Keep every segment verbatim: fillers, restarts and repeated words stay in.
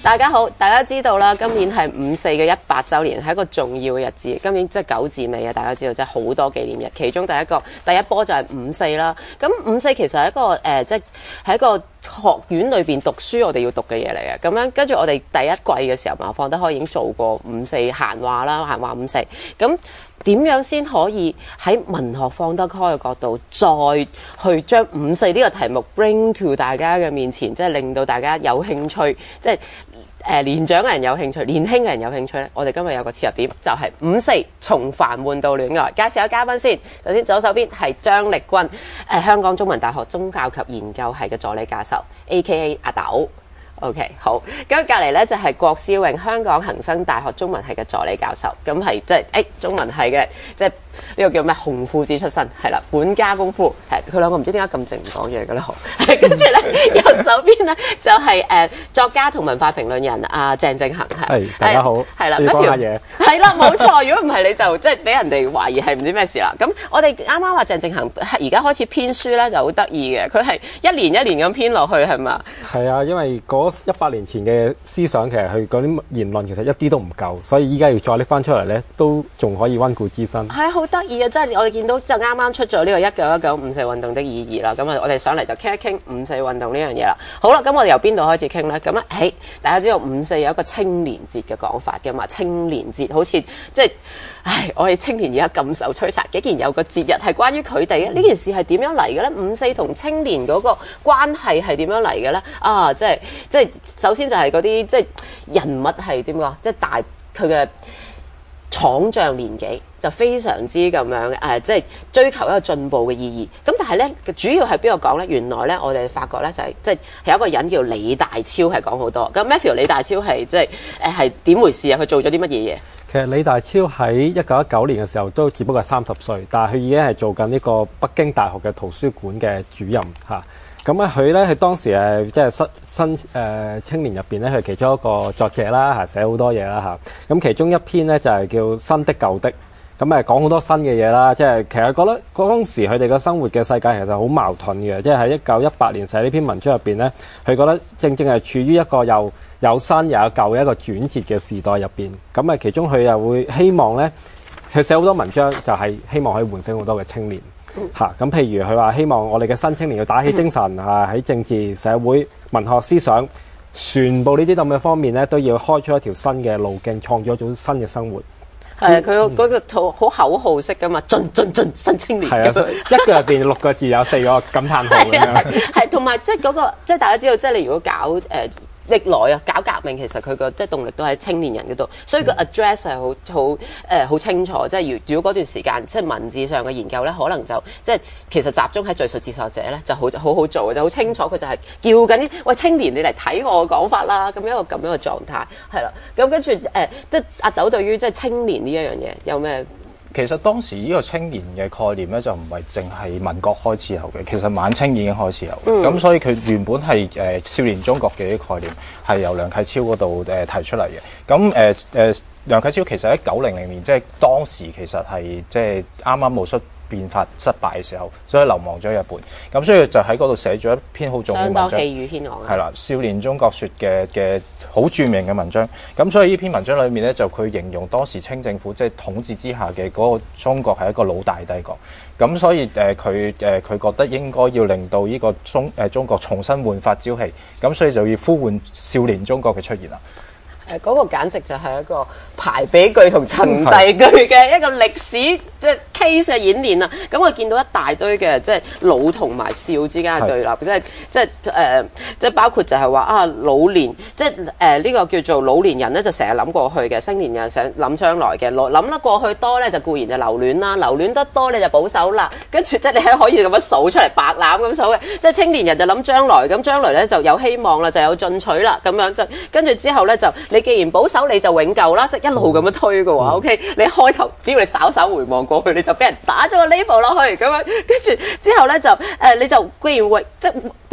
大家好，大家知道啦，今年係五四嘅一百週年，係一個重要嘅日子。今年即係九字尾啊，大家知道即係好多紀念日。其中第一個第一波就係五四啦。咁五四其實係一個誒、呃，即係係一個學院裏邊讀書，我哋要讀嘅嘢嚟嘅。咁樣跟住我哋第一季嘅時候嘛，放得開已經做過五四閒話啦，閒話五四。咁點樣先可以喺文學放得開嘅角度，再去將五四呢個題目 bring to 大家嘅面前，即係令到大家有興趣，即係誒、呃、年長嘅人有興趣，年輕嘅人有興趣咧。我哋今日有個切入點，就係、是、五四從煩悶到戀愛。介紹下嘉賓先。首先左手邊係張力軍，誒、呃、香港中文大學宗教及研究系嘅助理教授 ，A K A 阿豆。OK， 好。咁隔離咧就係、是、郭思穎，香港恒生大學中文系嘅助理教授。咁係即係誒中文系嘅，即係呢個叫咩紅褲子出身，係啦，本家功夫係佢兩個唔知點解咁靜唔講嘢嘅咧，好。跟住咧右手邊咧就係、是、誒、呃、作家同文化評論人阿、啊、鄭政恆係。 係大家好， 係啦， 要講下嘢。 係啦，冇錯。如果唔係你就即係俾人哋懷疑係唔知咩事啦。咁我哋啱啱話鄭政恆而家開始編書咧就好得意嘅，佢係一年一年咁編落去係嘛？ 係啊，因為嗰一百年前嘅思想其實佢嗰啲言論其實一啲都唔夠，所以依家要再拎翻出嚟咧，都仲可以溫故知新。 係好得意啊！即係我哋見到就啱啱出咗呢個一九一九五四運動的意義啦。咁啊，我哋上嚟就傾一傾五四運動呢樣嘢啦。好啦，咁我哋由邊度開始傾咧？咁啊，誒，大家知道五四有一個青年節嘅講法嘅嘛？青年節好似即係，唉，我哋青年而家咁受摧殘，竟然有個節日係關於佢哋嘅。呢件事係點樣嚟嘅咧？五四同青年嗰個關係係點樣嚟嘅咧？啊，即係即係首先就係嗰啲即係人物係點講？即係大佢嘅闖將年紀就非常之咁樣誒、呃，即係追求一個進步嘅意義。咁但係咧，主要係邊個講咧？原來咧，我哋發覺咧就係、是、即係係有一個人叫李大超係講好多。咁 Matthew 李大超係即係誒係點回事啊？佢做咗啲乜嘢嘢？ 其實李大超喺一九一九年嘅時候都只不過係三十歲，但係佢已經係做緊呢個北京大學嘅圖書館嘅主任嚇。咁啊，佢咧佢當時誒即係新新誒、呃、青年入邊咧，佢其中一個作者啦嚇，寫好多嘢啦嚇。咁其中一篇咧就係、是、叫新的舊的，咁誒講好多新嘅嘢啦。即係其實覺得當時佢哋嘅生活嘅世界其實好矛盾嘅。即係喺一九一八年寫呢篇文章入邊咧，佢覺得正正係處於一個又有新又有舊嘅一個轉折嘅時代入邊。咁啊，其中佢又會希望咧，佢寫好多文章就係希望可以喚醒好多嘅青年。嚇咁、嗯，譬如佢話希望我哋嘅新青年要打起精神嚇，喺、嗯、政治、社會、文學、思想，全部呢啲咁嘅方面咧，都要開出一條新嘅路徑，創造一種新嘅生活。係啊， 佢嗰個套好口號式噶嘛，進進進新青年。 係啊，一個入邊六個字有四個感嘆號咁樣。係同埋即係嗰個，即係大家知道，即係你如果搞誒。呃歷來啊，搞革命其實佢個即係動力都喺青年人嗰度，所以個 address 係好好誒好清楚。即係如如果嗰段時間即係文字上嘅研究咧，可能就即係其實集中喺敘述接受者咧，就好好好做嘅，就好清楚。佢就係叫緊喂青年你嚟睇我嘅講法啦，咁樣一個咁樣嘅狀態係啦。咁跟住誒，即係阿豆對於即係青年呢一樣嘢有咩？ 其實當時呢個青年嘅概念咧，就唔係淨係民國開始有嘅，其實晚清已經開始有。咁、嗯、所以佢原本係誒、呃、少年中國嘅啲概念係由梁啟超嗰度誒提出嚟嘅。咁誒誒，梁啟超其實喺九零零年，即係當時其實係即係啱啱戊戌變法失敗嘅時候，所以流亡咗日本。咁所以就喺嗰度寫咗一篇好重要嘅文章， 相當氣宇軒昂。 係啦，少年中國說嘅嘅好著名嘅文章。咁所以呢篇文章裏面咧，就佢形容當時清政府即係統治之下嘅嗰個中國係一個老大帝國。咁所以誒佢誒佢覺得應該要令到呢個中誒、呃、中國重新煥發朝氣。咁所以就要呼喚少年中國嘅出現啦。 誒、呃、嗰、那個簡直就係一個排比句同陳第句嘅一個歷史即係 case 嘅演練啊！咁我見到一大堆嘅即係老同埋少之間嘅對立，即係即係誒，即係包括就係話啊老年，即係誒呢個叫做老年人咧，就成日諗過去嘅；青年人想諗將來嘅，諗得過去多咧就固然就留戀啦，留戀得多你就保守啦。跟住即係你係可以咁樣數出嚟白攬咁數嘅，即係青年人就諗將來，咁將來咧就有希望啦，就有進取啦，咁樣就跟住之後咧就你既然保守你就永舊啦，即係一路咁樣推嘅話、嗯、，OK， 你開頭只要你稍稍回望過去，你就俾人打咗個 label 落去咁樣，跟住之後咧就誒、呃、你就既然永即係保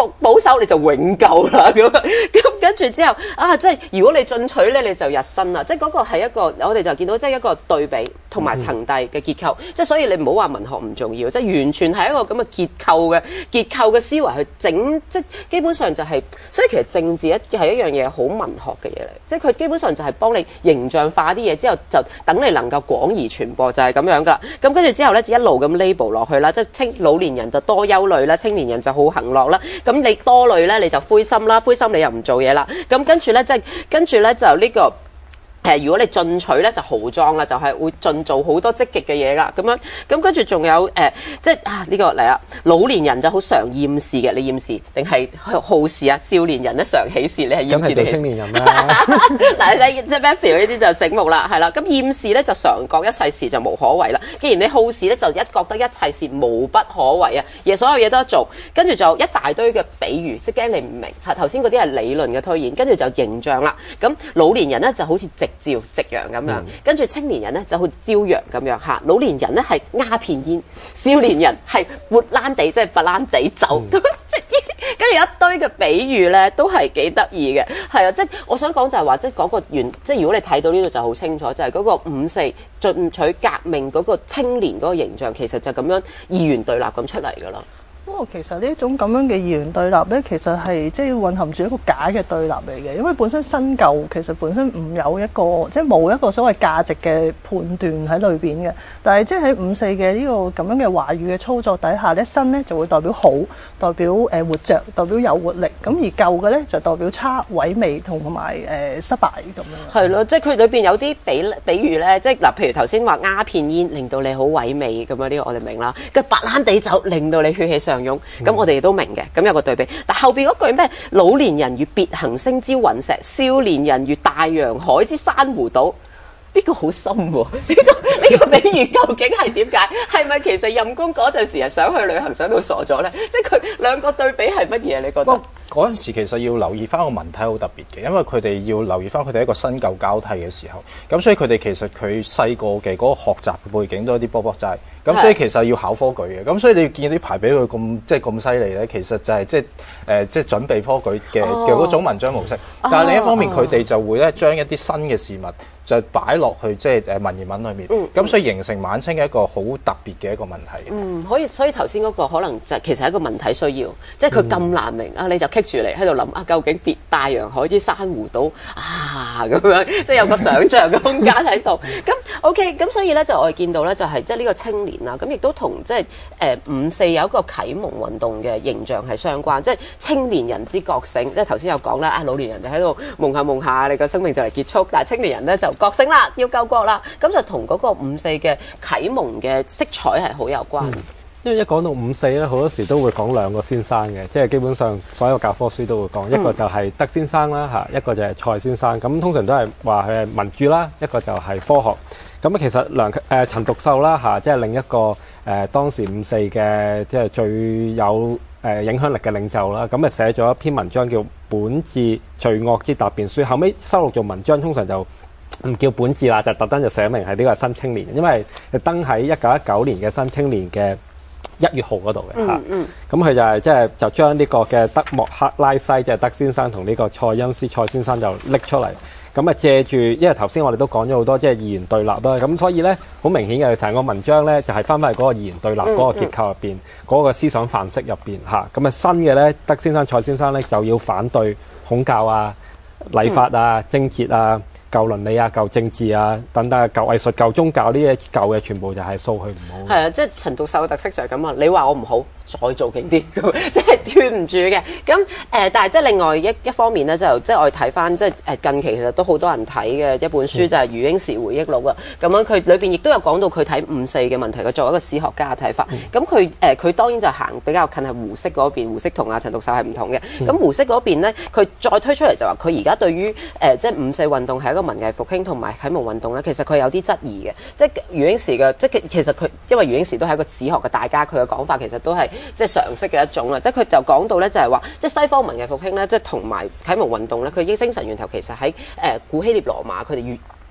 保保守你就永久啦咁。咁跟住之後啊，即係如果你進取咧，你就日新啦。即係嗰個係一個我哋就見到即係一個對比同埋層遞嘅結構。即係所以你唔好話文學唔重要，即係完全係一個咁嘅結構嘅結構嘅思維去整，即係基本上就係、是。所以其實政治一係一樣嘢好文學嘅嘢嚟，即係佢基本上就係幫你形象化啲嘢之後，就等你能夠廣而傳播，就係、是、咁樣噶。咁跟住之後咧，就一路咁 label 落去啦，即係青老年人就多憂慮啦，青年人就好行樂啦。咁你多慮咧，你就灰心啦，灰心你又唔做嘢啦。咁跟住咧，即係跟住咧就呢、這個。誒，如果你進取咧，就豪裝啦，就係、是、會盡做好多積極嘅嘢噶，咁樣咁跟住仲有誒、呃，即係啊呢、這個嚟啦，老年人就好常厭事嘅，你厭事定係好事啊？少年人咧常喜事，你係厭事定係青年人啦？ 嗱，即係 Matthew 呢啲就醒目啦，係啦。咁厭事咧就常覺一切事就無可為啦。既然你好事咧，就一覺得一切事無不可為啊，而所有嘢都得做，跟住就一大堆嘅比喻，即係驚你唔明。係頭先嗰啲係理論嘅推演，跟住就形象啦。咁老年人咧就好似直照夕陽咁樣，跟住青年人咧就好似朝陽咁樣嚇，老年人咧係鴉片煙，少年人係活蘭地，即係白蘭地酒咁，即係跟住一堆嘅比喻咧都係幾得意嘅，係啊，即係我想講就係話，即係嗰個原，即係如果你睇到呢度就好清楚，就係、是、嗰個五四進取革命嗰個青年嗰個形象，其實就咁樣二元對立咁出嚟㗎啦。 不過其實呢一種咁樣嘅二元對立咧，其實係即係蘊含住一個假嘅對立嚟嘅，因為本身新舊其實本身唔有一個即係冇一個所謂價值嘅判斷喺裏邊嘅。但係即係喺五四嘅呢個咁樣嘅話語嘅操作底下咧，新咧就會代表好，代表誒、呃、活着，代表有活力。咁而舊嘅咧就代表差、萎靡同埋誒失敗咁樣。係咯，即係佢裏邊有啲比比喻咧，即係嗱，譬如頭先話鴉片煙令到你好萎靡咁樣，呢個我哋明啦。跟白蘭地酒令到你血氣上湧，咁我哋亦都明嘅，咁有個對比。但後邊嗰句咩？老年人如別行星之隕石，少年人如大洋海之珊瑚島。呢、這個好深喎、啊！呢、這個呢、這個比喻究竟係點解？係咪其實任公嗰陣時係想去旅行想到傻咗咧？即係佢兩個對比係乜嘢？你覺得？ 嗰陣時其實要留意翻個文體好特別嘅，因為佢哋要留意翻佢哋一個新舊交替嘅時候，咁所以佢哋其實佢細個嘅嗰個學習嘅背景都有啲波波齋，咁所以其實要考科舉嘅，咁所以你見啲排比佢咁即係咁犀利咧，其實就係、是、即係誒、呃、即係準備科舉嘅嘅嗰種文章模式。哦、但係另一方面，佢、哦、哋就會咧將一啲新嘅事物就擺落去即係誒文言文裏面，咁、嗯、所以形成晚清嘅一個好特別嘅一個問題。 嗯，可以，所以頭先嗰個可能就其實係一個文體需要，即係佢咁難明、嗯、啊，你就棘住嚟喺度諗啊，究竟別大洋海之珊瑚島啊咁樣，即係有個想像嘅空間喺度。咁 OK，咁所以咧就我哋見到咧就係即係呢個青年啦，咁亦都同即係誒五四有一個啟蒙運動嘅形象係相關，即係青年人之覺醒。即係頭先有講啦，啊老年人就喺度夢下夢下，你個生命就嚟結束，但係青年人咧就覺醒啦，要救國啦，咁就同嗰個五四嘅啟蒙嘅色彩係好有關。嗯， 因為一講到五四咧，好多時都會講兩個先生嘅，即係基本上所有教科書都會講，一個就係德先生啦嚇，一個就係蔡先生。咁通常都係話佢係民主啦，一個就係科學。咁其實梁誒、呃、陳獨秀啦嚇，即係另一個誒、呃、當時五四嘅即係最有誒、呃、影響力嘅領袖啦。咁啊寫咗一篇文章叫《本治罪惡之答辯書》，後尾收錄做文章，通常就唔叫本治啦，就特登就寫明係呢個係新青年，因為登喺一九一九年嘅新青年嘅一月號嗰度嘅嚇。咁佢就係即係就將呢個嘅德莫克拉西，即係德先生同呢個蔡恩斯蔡先生就拎出嚟。咁啊借住，因為頭先我哋都講咗好多即係二元對立啦，咁所以咧好明顯嘅成個文章咧就係翻返去嗰個二元對立嗰個結構入邊，嗰、嗯嗯、個思想範式入邊嚇。咁啊新嘅咧，德先生蔡先生咧就要反對孔教啊、禮法啊、貞節啊、舊倫理啊、舊政治啊等等、舊藝術、舊宗教呢啲舊嘅全部就係掃佢唔好。係啊，即係陳獨秀嘅特色就係咁啊！你話我唔好，再做勁啲，即係斷唔住嘅。咁誒、呃，但係即係另外一一方面咧，就即係我哋睇翻，即係誒近期其實都好多人睇嘅一本書，嗯、就係余英時回憶錄啊。咁樣佢裏邊亦都有講到佢睇五四嘅問題，佢作為一個史學家嘅睇法。咁佢誒佢當然就行比較近係胡適嗰邊，胡適同阿陳獨秀係唔同嘅。咁、嗯、胡適嗰邊咧，佢再推出嚟就話佢而家對於誒、呃、即係五四運動係一個文藝復興同埋啟蒙運動咧，其實佢有啲質疑嘅。即係余英時嘅，即係其實佢因為余英時都係一個史學嘅大家，佢嘅講法其實都係即係常識嘅一種啦。即係佢就講到咧，就係話即係西方文藝復興咧，即係同埋啟蒙運動咧，佢已經精神源頭其實喺誒、呃、古希臘羅馬佢哋越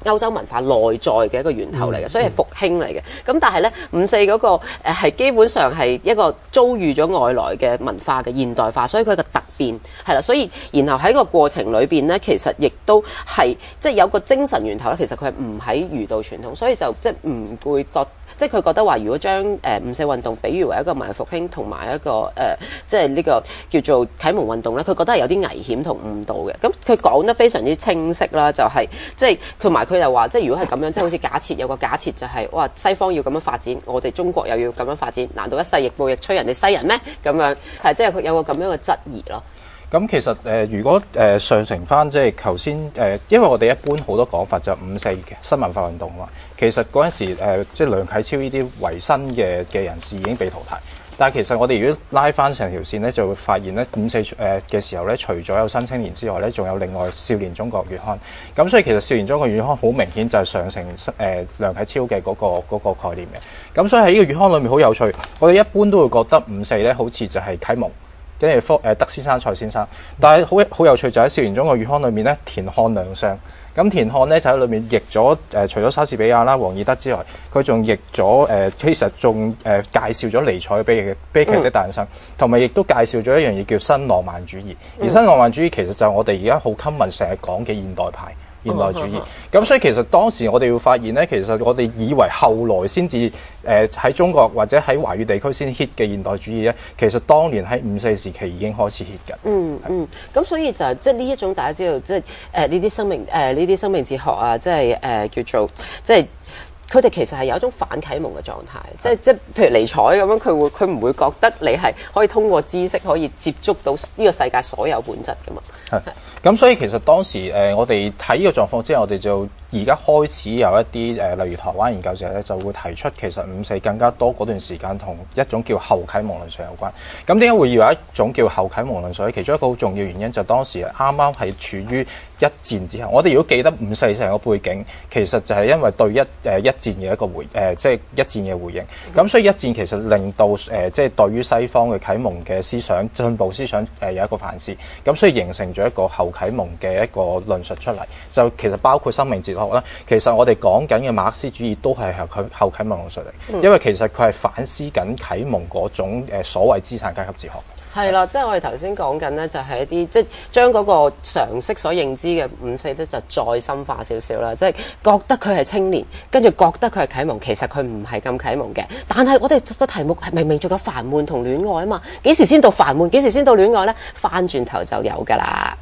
歐洲文化內在嘅一個源頭嚟嘅，所以係復興嚟嘅。咁但係咧五四嗰個誒係基本上係一個遭遇咗外來嘅文化嘅現代化，所以佢嘅突變係啦。所以然後喺個過程裏邊咧，其實亦都係即係有個精神源頭咧。其實佢係唔喺儒道傳統，所以就即係唔會覺。即係佢覺得話，如果將誒、呃、五四運動比喻為一個文藝復興同埋一個誒、呃，即係呢個叫做啟蒙運動咧，佢覺得係有啲危險同誤導嘅。咁佢講得非常之清晰啦，就係、是、即係同埋佢又話，即係如果係咁樣，即係好似假設有個假設就係、是，哇西方要咁樣發展，我哋中國又要咁樣發展，難道一世亦步亦趨人哋西人咩？咁樣係即係佢有個咁樣嘅質疑咯。 咁其實誒、呃，如果誒、呃、上承翻即係頭先誒，因為我哋一般好多講法就五四嘅新文化運動嘛，其實嗰陣時、呃、即係梁啟超呢啲維新嘅嘅人士已經被淘汰。但係其實我哋如果拉翻成條線咧，就會發現咧五四誒嘅時候咧，除咗有新青年之外咧，仲有另外少年中國月刊。咁所以其實少年中國月刊好明顯就係上承誒、呃、梁啟超嘅嗰、嗰個嗰個概念嘅。咁所以喺呢個月刊裏面好有趣，我哋一般都會覺得五四咧好似就係啟蒙。跟住科誒德先生、蔡先生，但係好好有趣就喺《少年中國月刊》裏面咧，田漢亮相。咁田漢咧就喺裏面譯咗誒、呃，除咗莎士比亞啦、王爾德之外，佢仲譯咗誒，其實仲誒、呃、介紹咗尼采嘅悲劇悲劇的誕生，同埋亦都介紹咗一樣嘢叫新浪漫主義。而新浪漫主義其實就係我哋而家好 common 成日講嘅現代派。現代主義，咁、嗯、所以其實當時我哋會發現咧，其實我哋以為後來先至誒喺中國或者喺華語地區先 hit 嘅現代主義咧，其實當年喺五四時期已經開始 hit 緊。嗯嗯，咁所以就係即係呢一種大家知道，即係誒呢啲生命誒呢啲生命哲學啊，即係誒、呃、叫做即係。佢哋其實係有一種反啟蒙嘅狀態，即係即係譬如尼采咁樣，佢會佢唔會覺得你係可以通過知識可以接觸到呢個世界所有本質㗎嘛？係， 咁所以其實當時誒、呃、我哋睇呢個狀況之後，我哋就而家開始有一啲誒、呃，例如台灣研究者咧，就會提出其實五四更加多嗰段時間同一種叫後啟蒙論述有關。咁點解會要有一種叫後啟蒙論述咧？其中一個好重要原因就係當時啱啱係處於一戰之後。我哋如果記得五四成個背景，其實就係因為對一誒、呃、一戰嘅一個回誒、呃，即係一戰嘅回應。咁所以一戰其實令到誒、呃，即係對於西方嘅啟蒙嘅思想、進步思想誒、呃、有一個反思。咁所以形成咗一個後啟蒙嘅一個論述出嚟，就其實包括生命哲學啦。其實我哋講緊嘅馬克思主義都係後啟後啟蒙論述嚟，因為其實佢係反思緊啟蒙嗰種誒所謂資產階級哲學。 係啦，即係我哋頭先講緊咧，就係一啲即係將嗰個常識所認知嘅五四咧，就再深化少少啦。即係覺得佢係青年，跟住覺得佢係啟蒙，其實佢唔係咁啟蒙嘅。但係我哋個題目係明明仲有煩悶同戀愛啊嘛，幾時先到煩悶？幾時先到戀愛咧？翻轉頭就有㗎啦。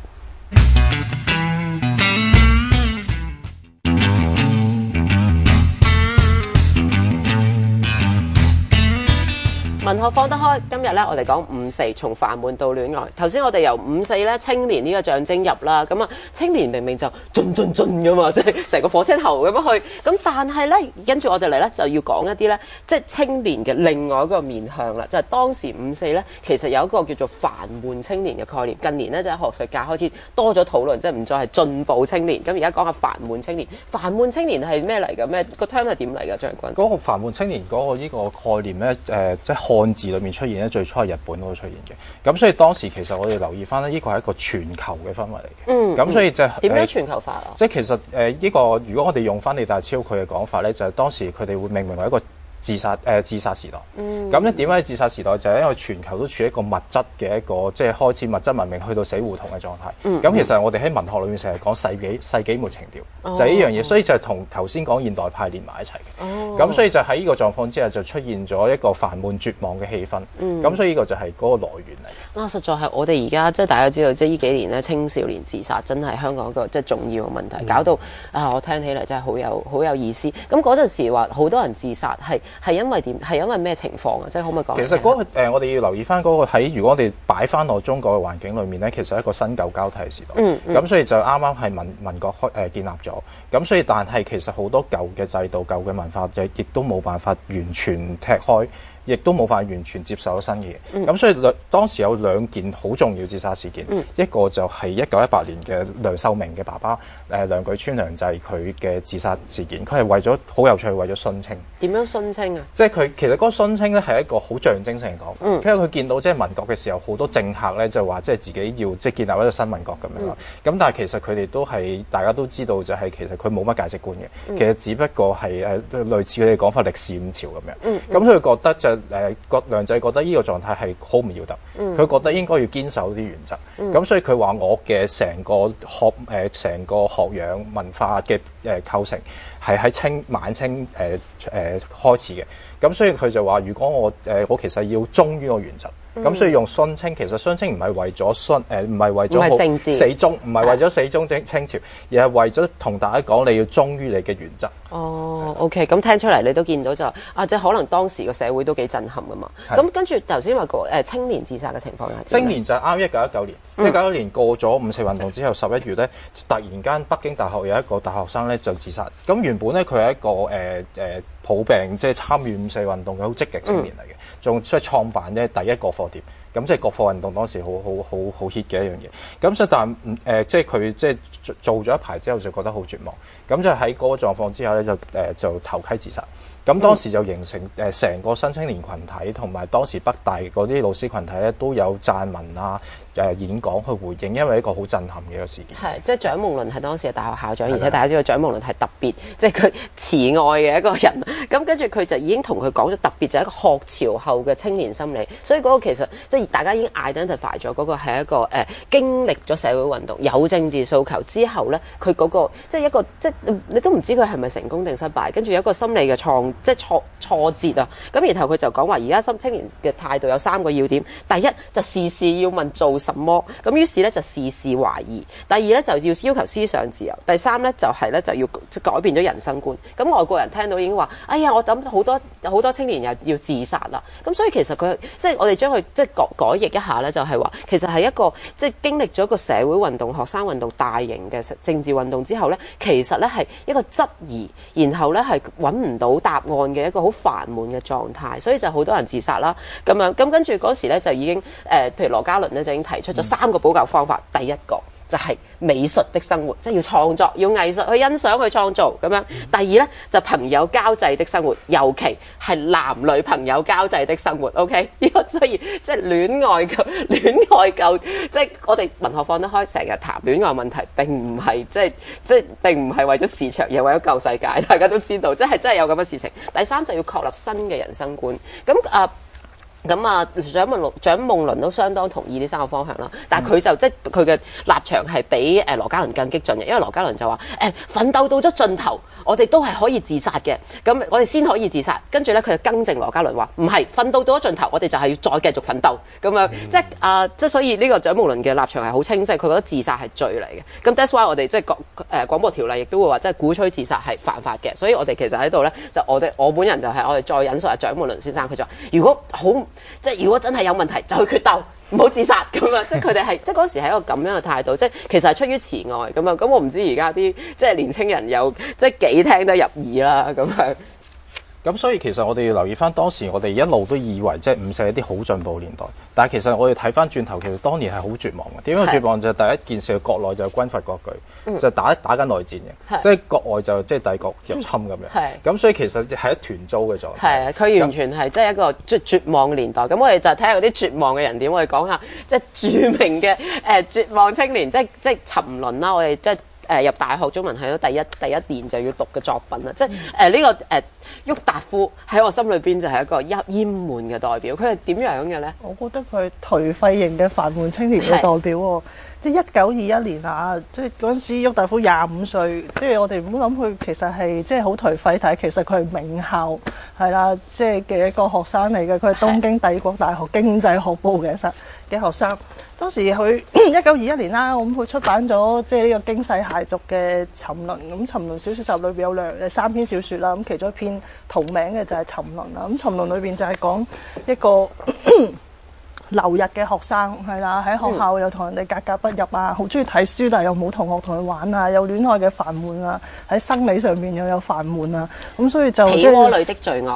文學放得開，今日咧我哋講五四，從煩悶到戀愛。頭先我哋由五四咧青年呢個象徵入啦，咁啊青年明明就進進進噶嘛，即係成個火車頭咁樣去。咁但係咧跟住我哋嚟咧就要講一啲咧，即係青年嘅另外一個面向啦，就係、是、當時五四咧其實有一個叫做煩悶青年嘅概念。近年咧就喺學術界開始多咗討論，即係唔再係進步青年。咁而家講下煩悶青年。煩悶青年係咩嚟㗎？咩個 term 係點嚟㗎？張君嗰個煩悶青年嗰個呢個概念咧，誒、呃、即係漢字裏面出現咧，最初係日本嗰度出現嘅。咁所以當時其實我哋留意翻咧，呢個係一個全球嘅氛圍嚟嘅。嗯，咁所以就點樣全球化啊？即係其實誒呢、呃這個，如果我哋用翻李大超佢嘅講法咧，就係、是、當時佢哋會命名為一個自殺誒、呃、自殺時代。嗯，咁咧點解自殺時代就係因為全球都處於一個物質嘅一個即係開始物質文明去到死胡同嘅狀態。嗯，咁其實我哋喺文學裏面成日講世紀世紀末情調，哦、就係呢樣嘢，所以就係同頭先講現代派連埋一齊嘅。哦，咁所以就喺呢個狀況之下就出現咗一個煩悶絕望嘅氣氛。嗯，咁所以呢個就係嗰個來源嚟。啊，實在係我哋而家即係大家知道，即係呢幾年咧青少年自殺真係香港一個即係重要嘅問題，嗯、搞到啊我聽起嚟真係好有好有意思。咁嗰陣時話好多人自殺係係因為點？係因為咩情況啊？即係可唔可以講？其實嗰、那個、呃、我哋要留意翻嗰個喺，如果我哋擺翻落中國嘅環境裏面咧，其實係一個新舊交替嘅時代。嗯咁、嗯、所以就啱啱係民民國開誒、呃、建立咗。咁所以但係其實好多舊嘅制度、舊嘅文化，就亦都冇辦法完全踢開。 亦都冇法完全接受到新嘅嘢。咁、 嗯、 所以兩當時有兩件好重要自殺事件， 嗯、 一個就係一九一八年嘅梁秀明嘅爸爸誒梁舉川梁濟佢嘅自殺事件，佢係為咗好有趣，為咗殉清。 點樣殉清啊？ 即係佢其實嗰個殉清咧係一個好象徵性嘅講法， 嗯、 因為佢見到即係民國嘅時候，好多政客咧就話即係自己要即係建立一個新民國咁樣啦。咁、嗯、但係其實佢哋都係大家都知道就係其實佢冇乜價值觀嘅，嗯、其實只不過係誒類似佢哋講法歷史五朝咁樣。 嗯咁佢、嗯、覺得就誒個梁濟覺得呢個狀態係好唔要得，佢、嗯、覺得應該要堅守啲原則。咁、嗯、所以佢話我嘅成個學誒成、呃、個學養文化嘅誒構成係喺清晚清誒誒、呃呃、開始嘅。咁所以佢就話：如果我誒、呃、我其實要忠於個原則，咁、嗯、所以用殉清。其實殉清唔係為咗殉誒，唔係為咗政治死忠，唔係為咗死忠清清朝，而係為咗同大家講你要忠於你嘅原則。 哦 ，OK， 咁聽出嚟你都見到就啊，即係可能當時個社會都幾震撼噶嘛。咁跟住頭先話個誒青年自殺嘅情況係點？ 青年就係啱一九一九年，一九一九年過咗五四運動之後，十一月咧，突然間北京大學有一個大學生咧就自殺。咁原本咧佢係一個誒誒。呃呃抱病即係參與五四運動嘅好積極青年嚟嘅，仲即係創辦咧第一個課店，咁即係國貨運動當時好好好好 hit 嘅一樣嘢。咁所以但誒、呃、即係佢即係做咗一排之後就覺得好絕望，咁就喺嗰個狀況之下咧就誒、呃、就投溪自殺。咁當時就形成誒成、呃、個新青年群體同埋當時北大嗰啲老師群體咧都有撰文啊誒、呃、演講去回應，因為一個好震撼嘅一個事件。 係即係蔣夢麟係當時嘅大學校長，而且大家知道蔣夢麟係特別即係佢慈愛嘅一個人。咁跟住佢就已經同佢講咗特別就係一個學潮後嘅青年心理，所以嗰個其實即係大家已經 identify 咗嗰個係一個誒、呃、經歷咗社會運動有政治訴求之後咧，佢嗰、嗰個即係一個即係你都唔知佢係咪成功定失敗，跟住有一個心理嘅創即係挫挫折啊。咁然後佢就講話而家新青年嘅態度有三個要點，第一就事事要問做什麼，咁於是咧就事事懷疑；第二咧就要要求思想自由；第三咧就係咧就要改變咗人生觀。咁外國人聽到已經話：哎呀，我諗好多好多青年又要自殺啦。咁所以其實佢即係我哋將佢即係改改譯一下咧，就係話其實係一個即係經歷咗一個社會運動、學生運動大型嘅政治運動之後咧，其實咧係一個質疑，然後咧係揾唔到答案嘅一個好煩悶嘅狀態，所以就好多人自殺啦。咁樣咁跟住嗰時咧就已經誒、呃，譬如羅家倫咧就已經提出咗三個補救方法。第一個就係美術的生活，即係要創作，要藝術去欣賞去創造咁樣。第二咧就朋友交際的生活，尤其係男女朋友交際的生活。OK， 呢個所以即係戀愛救戀愛救，即係我哋文學放得開，成日談戀愛問題，並唔係即係即係並唔係為咗市場，而係為咗救世界。大家都知道，即係真係有咁嘅事情。第三就要確立新嘅人生觀。咁啊。咁啊，蔣夢麟蔣夢麟都相當同意呢三個方向啦，但係佢就、嗯、即係佢嘅立場係比誒羅家倫更激進嘅，因為羅家倫就話誒奮鬥到咗盡頭，我哋都係可以自殺嘅，咁我哋先可以自殺。跟住咧，佢就更正羅家倫話唔係奮鬥到咗盡頭，我哋就係要再繼續奮鬥咁樣。嗯、即係啊、呃，即係所以呢個蔣夢麟嘅立場係好清晰，佢覺得自殺係罪嚟嘅。咁 that's why 我哋即係廣誒廣播條例亦都會話，即係鼓吹自殺係犯法嘅。所以我哋其實喺度咧，就我哋我本人就係、是、我哋再引述阿蔣夢麟先生，佢就話如果好即係。如果真係有問題，就去決鬥，唔好自殺咁樣。即係佢哋係，即係嗰時係一個咁樣嘅態度，即係其實係出於慈愛咁樣。咁我唔知而家啲即係年青人有即係幾聽得入耳啦咁樣。 咁所以其實我哋要留意翻當時我哋一路都以為即係五四係一啲好進步年代，但係其實我哋睇翻轉頭，其實當年係好絕望嘅。點樣絕望就係第一件事，國內就軍閥割據，嗯、就打打緊內戰嘅，即係國外就即係帝國入侵咁樣。咁所以其實係一團糟嘅狀態。係啊，佢完全係即係一個絕絕望嘅年代。咁我哋就睇下嗰啲絕望嘅人點，我哋講下即係著名嘅誒、呃、絕望青年，即係即係沉淪啦。我哋即係。誒入大學中文系都第一第一年就要讀嘅作品啦，即係誒呢個誒、呃、郁達夫喺我心裏邊就係一個一厭悶嘅代表。佢係點樣嘅咧？ 我覺得佢係頹廢型嘅煩悶青年嘅代表喎。是即係一九二一年啊，即係嗰陣時郁達夫廿五歲，即係我哋唔好諗佢其實係即係好頹廢，但係其實佢係名校係啦，即係嘅一個學生嚟嘅。佢係東京帝國大學經濟學部嘅實嘅學生。當時佢一九二一年啦，咁佢出版咗即係呢個驚世駭俗嘅《沉淪》。咁《沉淪》小説集裏邊有兩誒三篇小説啦，咁其中一篇同名嘅就係《沉淪》啦。咁《沉淪》裏邊就係講一個留日嘅學生係啦，喺學校又同人哋格格不入啊，好中意睇書，但係又冇同學同佢玩啊，有戀愛嘅煩悶啊，喺生理上面又有煩悶啊，咁所以就被窩裏的罪惡。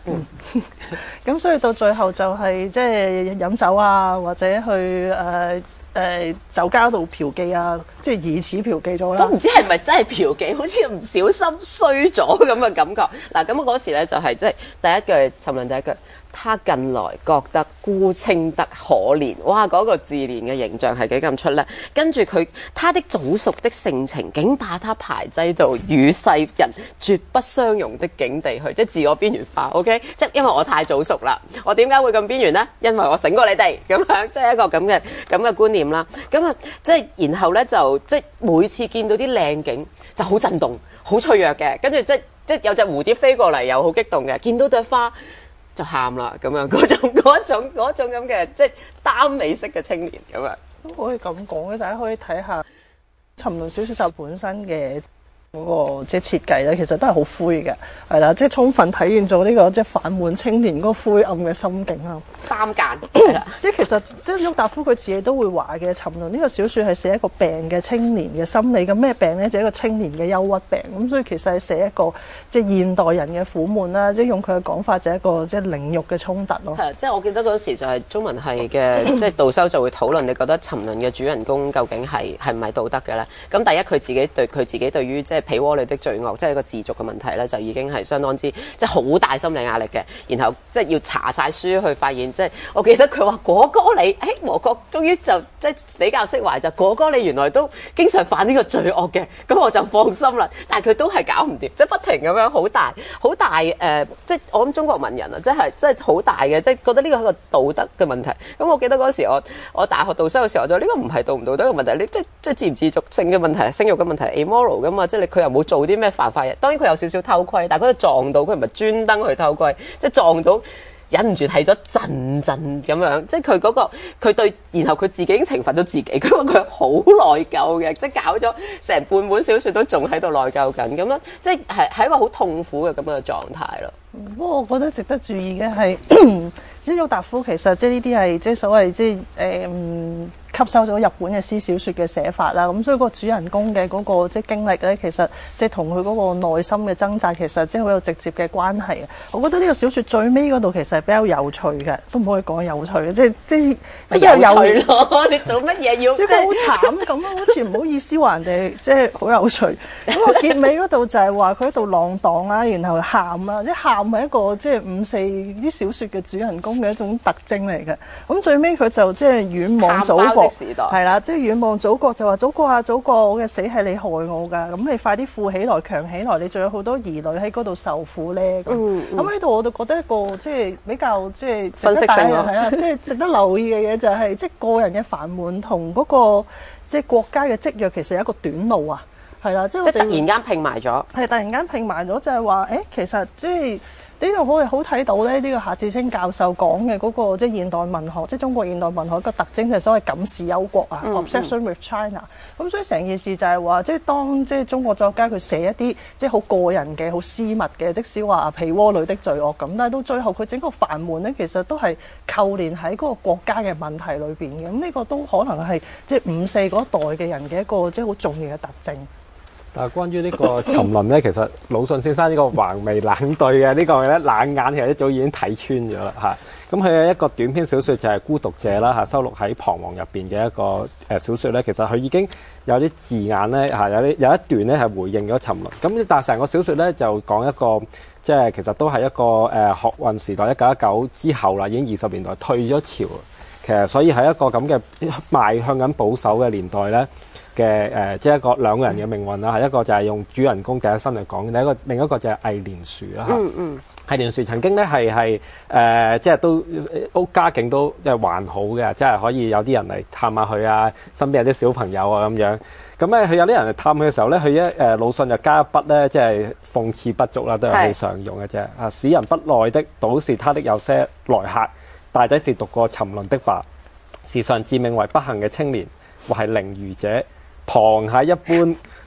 嗯，咁所以到最後就係即係飲酒啊，或者去誒。呃誒、呃、酒家度嫖妓啊，即係疑似嫖妓咗啦。 都唔知係咪真係嫖妓，好似唔小心衰咗咁嘅感覺。嗱，咁我嗰時咧就係即係第一句沉淪第一句，他近來覺得孤清得可憐，哇！嗰、那個自憐嘅形象係幾咁出咧。跟住佢，他的早熟的性情，竟把他排擠到與世人絕不相容的境地去，即係自我邊緣化。OK， 即係因為我太早熟啦，我點解會咁邊緣呢？因為我醒過你哋咁樣，即係一個咁嘅咁嘅觀念啦。咁啊，即係然後咧就即係每次見到啲靚景就好震動、好脆弱嘅，跟住即係即係有隻蝴蝶飛過嚟又好激動嘅，見到朵花就喊啦咁樣，嗰種嗰種嗰種咁嘅即係耽美式嘅青年咁樣。 都可以咁講嘅，大家可以睇下沉淪小說集本身嘅嗰個即係設計咧，其實都係好灰嘅，係啦，即係充分體現咗呢個即係反叛青年嗰個灰暗嘅心境啊。 三間係啦， 即係其實即係郁達夫佢自己都會話嘅，沉淪呢個小說係寫一個病嘅青年嘅心理。咁咩病咧？就係一個青年嘅憂鬱病。咁所以其實係寫一個即係現代人嘅苦悶啦。即係用佢嘅講法，就係一個即係領域嘅衝突咯。 係，即係我記得嗰時就係中文系嘅，即係導修就會討論，你覺得沉淪嘅主人公究竟係係唔係道德嘅咧？咁第一佢自己對佢自己對於即係被窩裏的罪惡，即係一個自續嘅問題咧，就已經係相當之即係好大心理壓力嘅。然後即係要查晒書去發現，即係我記得佢話果哥你，誒和國終於就即係比較釋懷，就果哥你原來都經常犯呢個罪惡嘅，咁我就放心啦。但係佢都係搞唔掂，即係不停咁樣好大好大誒、呃，即係我諗中國文人啊，即係即係好大嘅，即係覺得呢個係一個道德嘅問題。咁我記得嗰時我我大學導修嘅時候，我就呢、呢個唔係道唔道德嘅問題，你即係即係自唔自續性嘅問題，性慾嘅問題係 amoral 噶嘛，即係你佢又冇做啲咩犯法嘢。當然佢有少少偷窺，但係佢撞到，佢唔係專登去偷窺，即係撞到。忍唔住睇咗陣陣咁樣，即係佢嗰個佢對，然後佢自己已經懲罰咗自己，佢話佢好內疚嘅，即係搞咗成半本小説都仲喺度內疚緊咁樣，即係係係一個好痛苦嘅咁嘅狀態咯。 不過我覺得值得注意嘅係，即係郁達夫其實即係呢啲係即係所謂即係誒、嗯、吸收咗日本嘅私小説嘅寫法啦。咁所以個主人公嘅嗰個即係經歷咧，其實即係同佢嗰個內心嘅掙扎，其實即係好有直接嘅關係嘅。我覺得呢個小説最尾嗰度其實係比較有趣嘅，都唔可以講有趣嘅，即係即係即係有趣咯。你做乜嘢要？ 即係好慘咁咯，好似唔好意思話人哋即係好有趣。咁個結尾嗰度就係話佢喺度浪蕩啦，然後喊啦，即係喊係一個即係五四啲小説嘅主人公嘅一種特徵嚟嘅。咁最尾佢就即係遠望祖國，係啦，即係遠望祖國就話祖國啊，祖國，我嘅死係你害我㗎，咁你快啲富起來強起來，你仲有好多兒女喺嗰度受苦咧。咁咁喺度我就覺得一個即係比較即係分析性咯， 係啊，即係值得留意嘅嘢就係即係個人嘅煩悶同嗰個即係國家嘅積弱，其實有一個短路啊，係啦，即係即係突然間拼埋咗， 係突然間拼埋咗，就係話誒，其實即係。呢度好好睇到咧，呢、這個夏志清教授講嘅嗰個即係現代文學，即係中國現代文學個特徵就係所謂感視憂國啊、嗯、obsession with China。咁所以成件事就係話，即係當即係中國作家佢寫一啲即係好個人嘅、好私密嘅，即使話被窩裏的罪惡咁，但係到最後佢整個煩悶咧，其實都係扣連喺嗰個國家嘅問題裏邊嘅。咁呢個都可能係即係五四嗰一代嘅人嘅一個即係好重要嘅特徵。 但係關於呢個沉淪咧，其實魯迅先生呢個橫眉冷對嘅呢個咧冷眼，其實一早已經睇穿咗啦嚇。咁佢有一個短篇小説就係、是《孤獨者》啦嚇，收錄喺《彷徨》入邊嘅一個誒小説咧。其實佢已經有啲字眼咧嚇，有啲有一段咧係回應咗沉淪。咁但係成個小説咧就講一個即係其實都係一個誒、呃、學運時代一九一九之後啦，已經二十年代退咗潮，其實所以係一個咁嘅邁向緊保守嘅年代咧。嘅誒、呃，即係一個兩個人嘅命運啦，係、嗯、一個就係用主人公第一身嚟講，另一個另一個就係魏連樹啦嚇。嗯嗯，魏連樹曾經咧係係誒，即係都屋家境都即係還好嘅，即係可以有啲人嚟探下佢啊，身邊有啲小朋友啊咁樣。咁咧佢有啲人嚟探佢嘅時候咧，佢一誒魯迅就加一筆咧，即係諷刺不足啦，都係好常用嘅啫。啊，使人不耐的，倒是他的有些來客，大抵是讀過沉淪的吧，時常自命為不幸嘅青年，或係伶愚者。螃蟹一般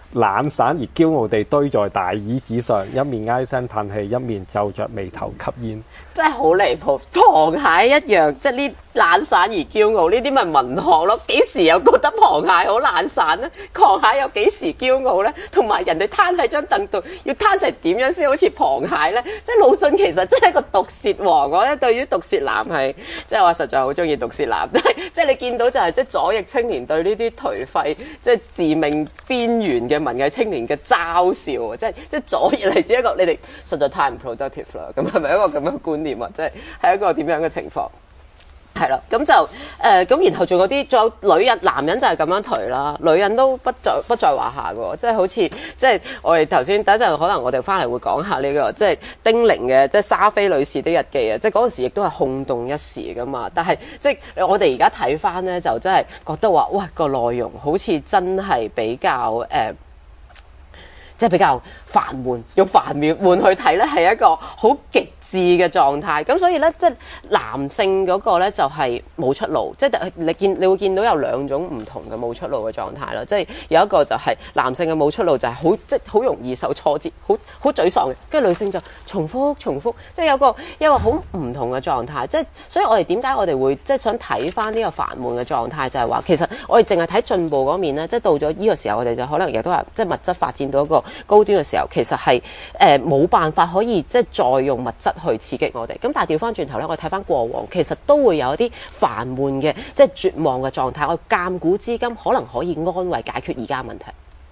懶散而驕傲地堆在大椅子上，一面唉聲嘆氣，一面皺着眉頭吸煙。 真係好離譜，螃蟹一樣，即係呢懶散而驕傲，呢啲咪文學咯？幾時又覺得螃蟹好懶散咧？螃蟹有幾時驕傲咧？同埋人哋攤喺張凳度，要攤成點樣先好似螃蟹咧？即係魯迅其實真係一個毒舌王，我覺得對於毒舌男係，即係我實在好中意毒舌男，即係即係你見到就係即係左翼青年對呢啲頹廢、即係自命邊緣嘅文藝青年嘅嘲笑，即係即係左翼嚟自一個你哋實在太唔 productive 啦，咁係咪一個咁樣嘅觀念？即係係一個點樣嘅情況？係啦，咁就誒咁、呃，然後仲有啲，仲有女人、男人就係咁樣頹啦，女人都不在不在話下嘅，即係好似即係我哋頭先等一陣，可能我哋翻嚟會講下呢、這個即係丁玲嘅即係莎菲女士的日記啊，即係嗰陣時亦都係轟動一時噶嘛，但係即係我哋而家睇翻咧，就真係覺得話，哇個內容好似真係比較誒。呃即係比較煩悶，用煩悶去睇咧，係一個好極致嘅狀態。咁所以咧，即係男性嗰個咧就係冇出路，即係你見你會見到有兩種唔同嘅冇出路嘅狀態啦。即係有一個就係男性嘅冇出路就係好即係好容易受挫折，好好沮喪嘅。跟住女性就重複重複，即係有個一個好唔同嘅狀態。即係所以我哋點解我哋會即係想睇翻呢個煩悶嘅狀態，就係話其實我哋淨係睇進步嗰面咧，即係到咗呢個時候，我哋就可能亦都係即係物質發展到一個高端嘅時候，其實係誒冇辦法可以即係再用物質去刺激我哋。咁但係調翻轉頭咧，我睇翻過往，其實都會有一啲煩悶嘅即係絕望嘅狀態。我鑑古知今，可能可以安慰解決而家問題。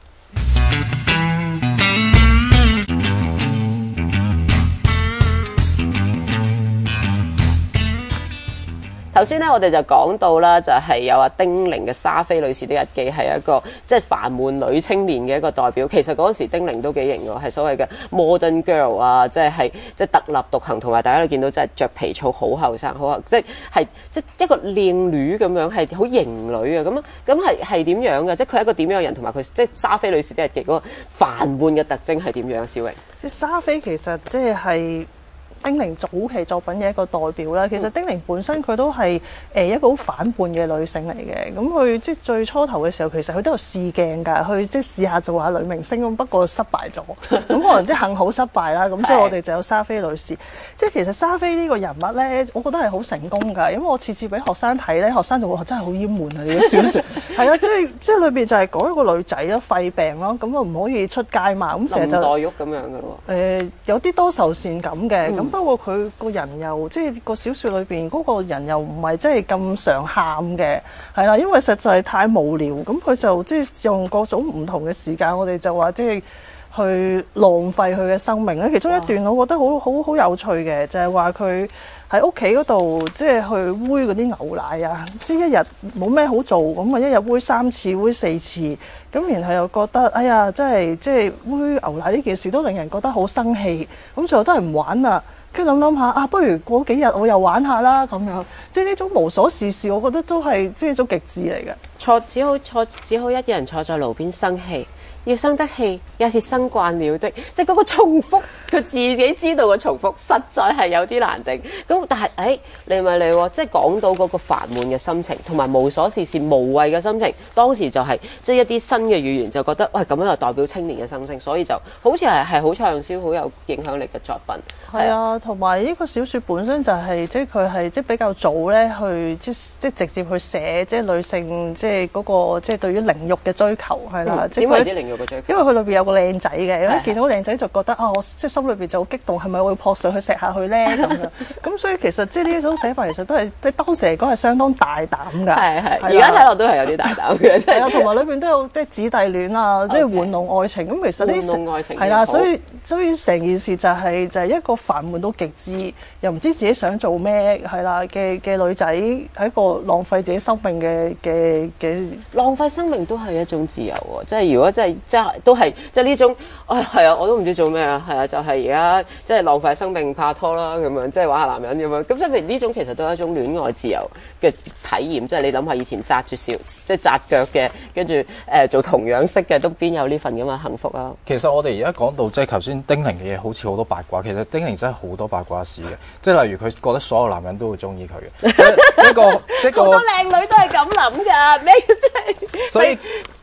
頭先咧，我哋就講到啦，就係有阿丁玲嘅《莎菲女士的日記》係一個即係煩悶女青年嘅一個代表。其實嗰陣時丁玲都幾型喎，係所謂嘅 modern girl 啊，即係係即係特立獨行，同埋大家都見到即係着皮草好後生，好即係係即係一個靚女咁樣，係好型女啊！咁咁係係點樣嘅？即係佢係一個點樣嘅人，同埋佢即係《莎菲女士的日記》嗰個煩悶嘅特徵係點樣？小榮， 即係莎菲其實即係丁玲早期作品嘅一個代表啦，其實丁玲本身佢都係誒一個好反叛嘅女性嚟嘅，咁佢即係最初頭嘅時候，其實佢都有試鏡㗎，佢即係試下做下女明星咁，不過失敗咗，咁可能即係幸好失敗啦，咁所以我哋就有莎菲女士。即係其實莎菲呢個人物咧，我覺得係好成功㗎，因為我次次俾學生睇咧，學生就話真係好厭悶啊！你嘅小説係啊，即係即係裏邊就係講一個女仔咯，肺病咯，咁啊唔可以出街嘛，咁成日就林黛玉咁樣㗎咯。 誒有啲多愁善感嘅，咁、嗯、不過佢個人又即係個小説裏邊嗰個人又唔係即係咁常喊嘅，係啦，因為實在係太無聊，咁佢就即係用各種唔同嘅時間，我哋就話即係去浪費佢嘅生命咧。其中一段我覺得好好好有趣嘅，就係話佢喺屋企嗰度即係去煨嗰啲牛奶啊，即係一日冇咩好做，咁啊一日煨三次、煨四次，咁然後又覺得哎呀，真係即係煨牛奶呢件事都令人覺得好生氣，咁最後都係唔玩啦。跟住諗諗下啊，不如過幾日我又玩下啦咁樣，即係呢種無所事事，我覺得都係即係一種極致嚟嘅。 坐只好坐只好一個人坐在路邊生氣，要生得氣也是生慣了的，即係嗰個重複，佢自己知道嘅重複，實在係有啲難頂。咁但係誒、哎，你咪你喎，即係講到嗰個煩悶嘅心情，同埋無所事事、無謂嘅心情，當時就係、是、即係一啲新嘅語言，就覺得喂咁樣就代表青年嘅心聲，所以就好似係係好暢銷、好有影響力嘅作品。 係啊，同埋呢個小説本身就係、是、即係佢係即係比較早咧去即即直接去寫即係女性即係嗰、那個即係對於靈慾嘅追求係啦。 嗯、點為之靈慾嘅追求？ 因為佢裏邊有個靚仔嘅，一見到靚仔就覺得啊，我即係心裏邊就好激動，係咪會撲上去錫下佢咧咁樣？咁所以其實即係呢一種寫法，其實都係即係當時嚟講係相當大膽㗎。係係，而家睇落都係有啲大膽嘅。係啊，同埋裏邊都有即係姊弟戀啊，即係玩弄愛情。咁其實呢啲玩弄愛情係啦，所以所以成件事就係就係一個煩悶到極致，又唔知自己想做咩係啦嘅嘅女仔，喺一個浪費自己生命嘅嘅嘅浪費生命都係一種自由喎。即係如果真係即係都係即係呢種，唉係啊，我都唔知做咩啊，係啊，就係而家即係浪費生命拍拖啦咁樣，即係玩下男人咁樣。咁即係譬如呢種其實都係一種戀愛自由嘅體驗。即係你諗下以前紮住小即係紮腳嘅，跟住誒做同樣式嘅，都邊有呢份咁嘅幸福啊？ 其實我哋而家講到即係頭先丁玲嘅嘢，好似好多八卦。其實丁玲真係好多八卦事嘅，即係例如佢覺得所有男人都會中意佢嘅。一個一個好多靚女都係咁諗㗎，咩即係？ 所以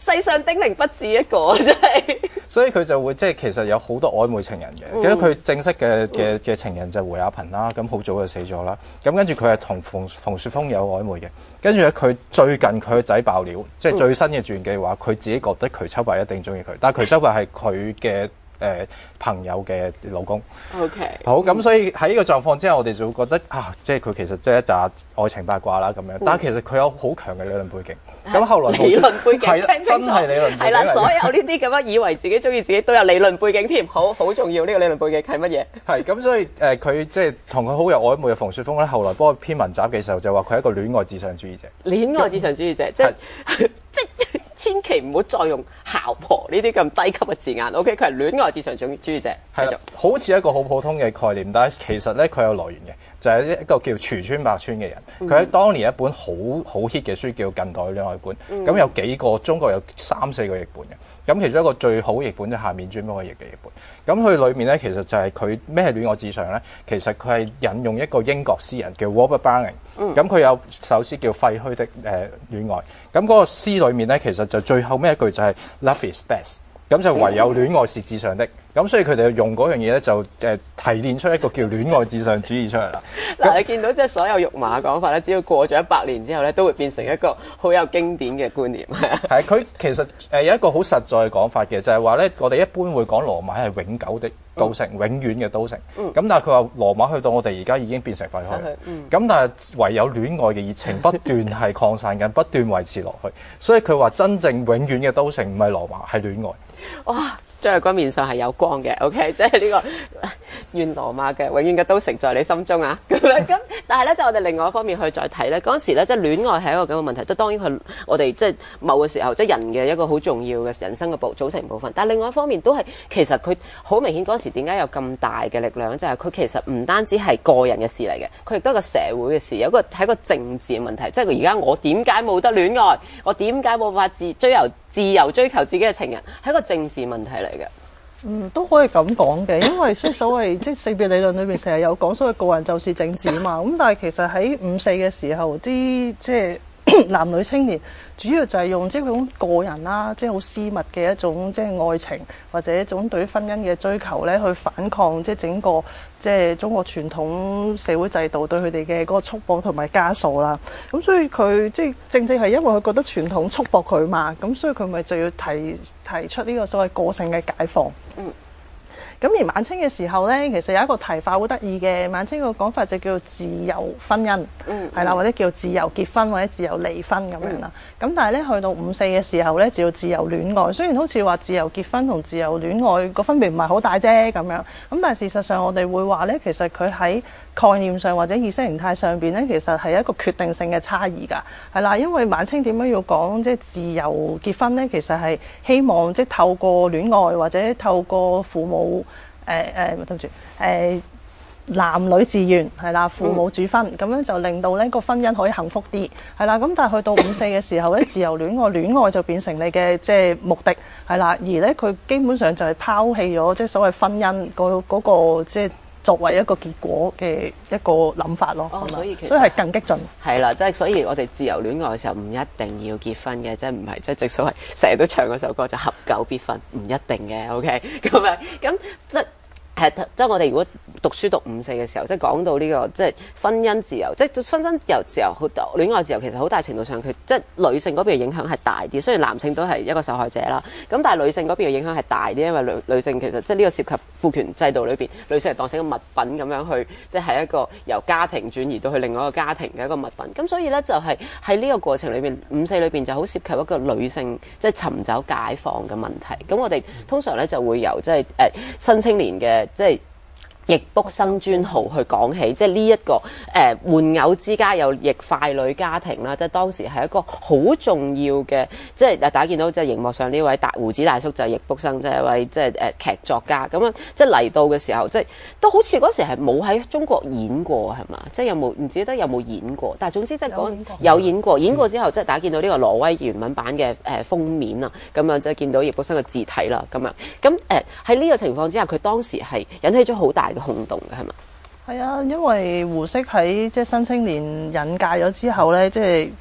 世上丁玲不止一個，真係。 所以佢就會即係其實有好多曖昧情人嘅。記得佢正式嘅嘅嘅情人就係胡亞萍啦，咁好早就死咗啦。咁跟住佢係同馮馮雪峰有曖昧嘅。跟住咧，佢最近佢個仔爆料，即係最新嘅傳記話，佢自己覺得瞿秋白一定中意佢，但係瞿秋白係佢嘅誒朋友嘅老公。 OK。 好，咁所以喺呢個狀況之下，我哋就會覺得啊，即係佢其實即係一紮愛情八卦啦咁樣。但係其實佢有好強嘅理論背景。咁後來理論背景係真係理論背景。 係啦，所有呢啲咁樣以為自己中意自己都有理論背景添，好好重要。呢個理論背景係乜嘢？係咁，所以誒佢即係同佢好有曖昧嘅馮雪峰咧，後來幫佢編文集嘅時候就話佢係一個戀愛至上主義者。 戀愛至上主義者，即係即係千祈唔好再用姣婆呢啲咁低級嘅字眼。OK， 佢係戀愛至上主義者。 係啦，好似一個好普通嘅概念，但係其實咧佢有來源嘅，就係、是、一個叫廚川白川嘅人。佢喺、嗯、當年一本好好 hit 嘅書叫《近代戀愛觀》，咁、嗯、有幾個中國有三四個譯本嘅。咁其中一個最好譯本就下面專幫佢譯嘅譯本。咁佢裏面咧其實就係佢咩係戀愛至上咧？其實佢係引用一個英國詩人叫 Robert Browning。咁佢、嗯、有首詩叫《廢墟的誒戀愛》。咁嗰個詩裏面咧，其實就最後尾一句就係 Love is best。咁就唯有戀愛是至上的。咁所以佢哋用嗰樣嘢咧，就誒提煉出一個叫戀愛至上主義出嚟啦。 嗱，你見到即係所有肉麻嘅講法咧，只要過咗一百年之後咧，都會變成一個好有經典嘅觀念，係啊。係佢其實誒有一個好實在嘅講法嘅，就係話咧，我哋一般會講羅馬係永久的都城，嗯、永遠嘅都城。咁、嗯、但係佢話羅馬去到我哋而家已經變成廢墟。咁、嗯、但係唯有戀愛嘅熱情不斷係擴散緊，不斷維持落去。所以佢話真正永遠嘅都城唔係羅馬，係戀愛。 哇！張日君面上係有光嘅 ，OK， 即係呢個願羅馬嘅永遠嘅都城在你心中啊！咁樣咁，但係咧，就我哋另外一方面去再睇咧，嗰陣時咧，即係戀愛係一個咁嘅問題，即係當然佢我哋即係某個時候，即係人嘅一個好重要嘅人生嘅部組成部分。但係另外一方面都係其實佢好明顯嗰陣時點解有咁大嘅力量，就係、是、佢其實唔單止係個人嘅事嚟嘅，佢亦都係個社會嘅事，有一個係一個政治嘅問題。即係佢而家我點解冇得戀愛？我點解冇法自追由自由追求自己嘅情人？係一個政治問題嚟嘅。 嗯，都可以咁講嘅，因為所以所謂即係性別理論裏面成日有講，所謂個人就是政治嘛。咁但係其實喺五四嘅時候，啲即係男女青年主要就係用即係嗰種個人啦，即係好私密嘅一種即係愛情或者一種對於婚姻嘅追求咧，去反抗即係整個即係中國傳統社會制度對佢哋嘅嗰個束縛同埋枷鎖啦。咁所以佢即係正正係因為佢覺得傳統束縛佢嘛，咁所以佢咪就要提提出呢個所謂個性嘅解放。嗯。咁而晚清嘅時候咧，其實有一個提法好得意嘅，晚清個講法就叫做自由婚姻，嗯，係啦，或者叫自由結婚或者自由離婚咁樣啦。咁、嗯、但係咧去到五四嘅時候咧，就要自由戀愛。雖然好似話自由結婚同自由戀愛個分別唔係好大啫咁樣，咁但係事實上我哋會話咧，其實佢喺概念上或者意識形態上邊咧，其實係一個決定性嘅差異㗎，係啦，因為晚清點解要講即係自由結婚咧？其實係希望即係透過戀愛或者透過父母。誒誒，對唔住，誒男女自願係啦，父母主婚，咁、嗯、樣就令到呢個婚姻可以幸福啲，係啦。咁但係去到五四嘅時候咧，自由戀愛，戀愛就變成你嘅即係目的，係啦。而咧佢基本上就係拋棄咗即係所謂婚姻嗰嗰、嗰個即係作為一個結果嘅一個諗法咯。 哦，所以其實所以係更激進。係啦，即係所以我哋自由戀愛嘅時候唔一定要結婚嘅，即係唔係即係正所謂成日都唱嗰首歌就合久必分，唔一定嘅。OK，咁樣咁即係。係，即係我哋如果讀書讀五四嘅時候，即係講到呢、這個即係婚姻自由，即係婚姻由自由好戀愛自由，其實好大程度上佢即係女性嗰邊嘅影響係大啲。雖然男性都係一個受害者啦，咁但係女性嗰邊嘅影響係大啲，因為女女性其實即係呢個涉及父權制度裏邊，女性係當成一個物品咁樣去，即係一個由家庭轉移到去另外一個家庭嘅一個物品。咁所以咧就係喺呢個過程裏邊，五四裏邊就好涉及一個女性即係尋找解放嘅問題。咁我哋通常咧就會由即係誒新青年嘅。即係易卜生專號去講起，即係呢一個誒玩偶之家有易傀儡家庭啦，即係當時係一個好重要嘅，即係大家見到即係熒幕上呢位大鬍子大叔就係易卜生，即係一位即係誒劇作家咁樣，即係嚟到嘅時候，即係都好似嗰時係冇喺中國演過係嘛？即係有冇唔記得有冇演過？但係總之即係講有演過，演過之後即係大家見到呢個挪威原文版嘅誒封面啊，咁樣即係見到易卜生嘅字體啦，咁樣咁誒喺呢個情況之下，佢當時係引起咗好大嘅轟動嘅係嘛？係啊，因為胡適喺即係新青年引介咗之後咧，即係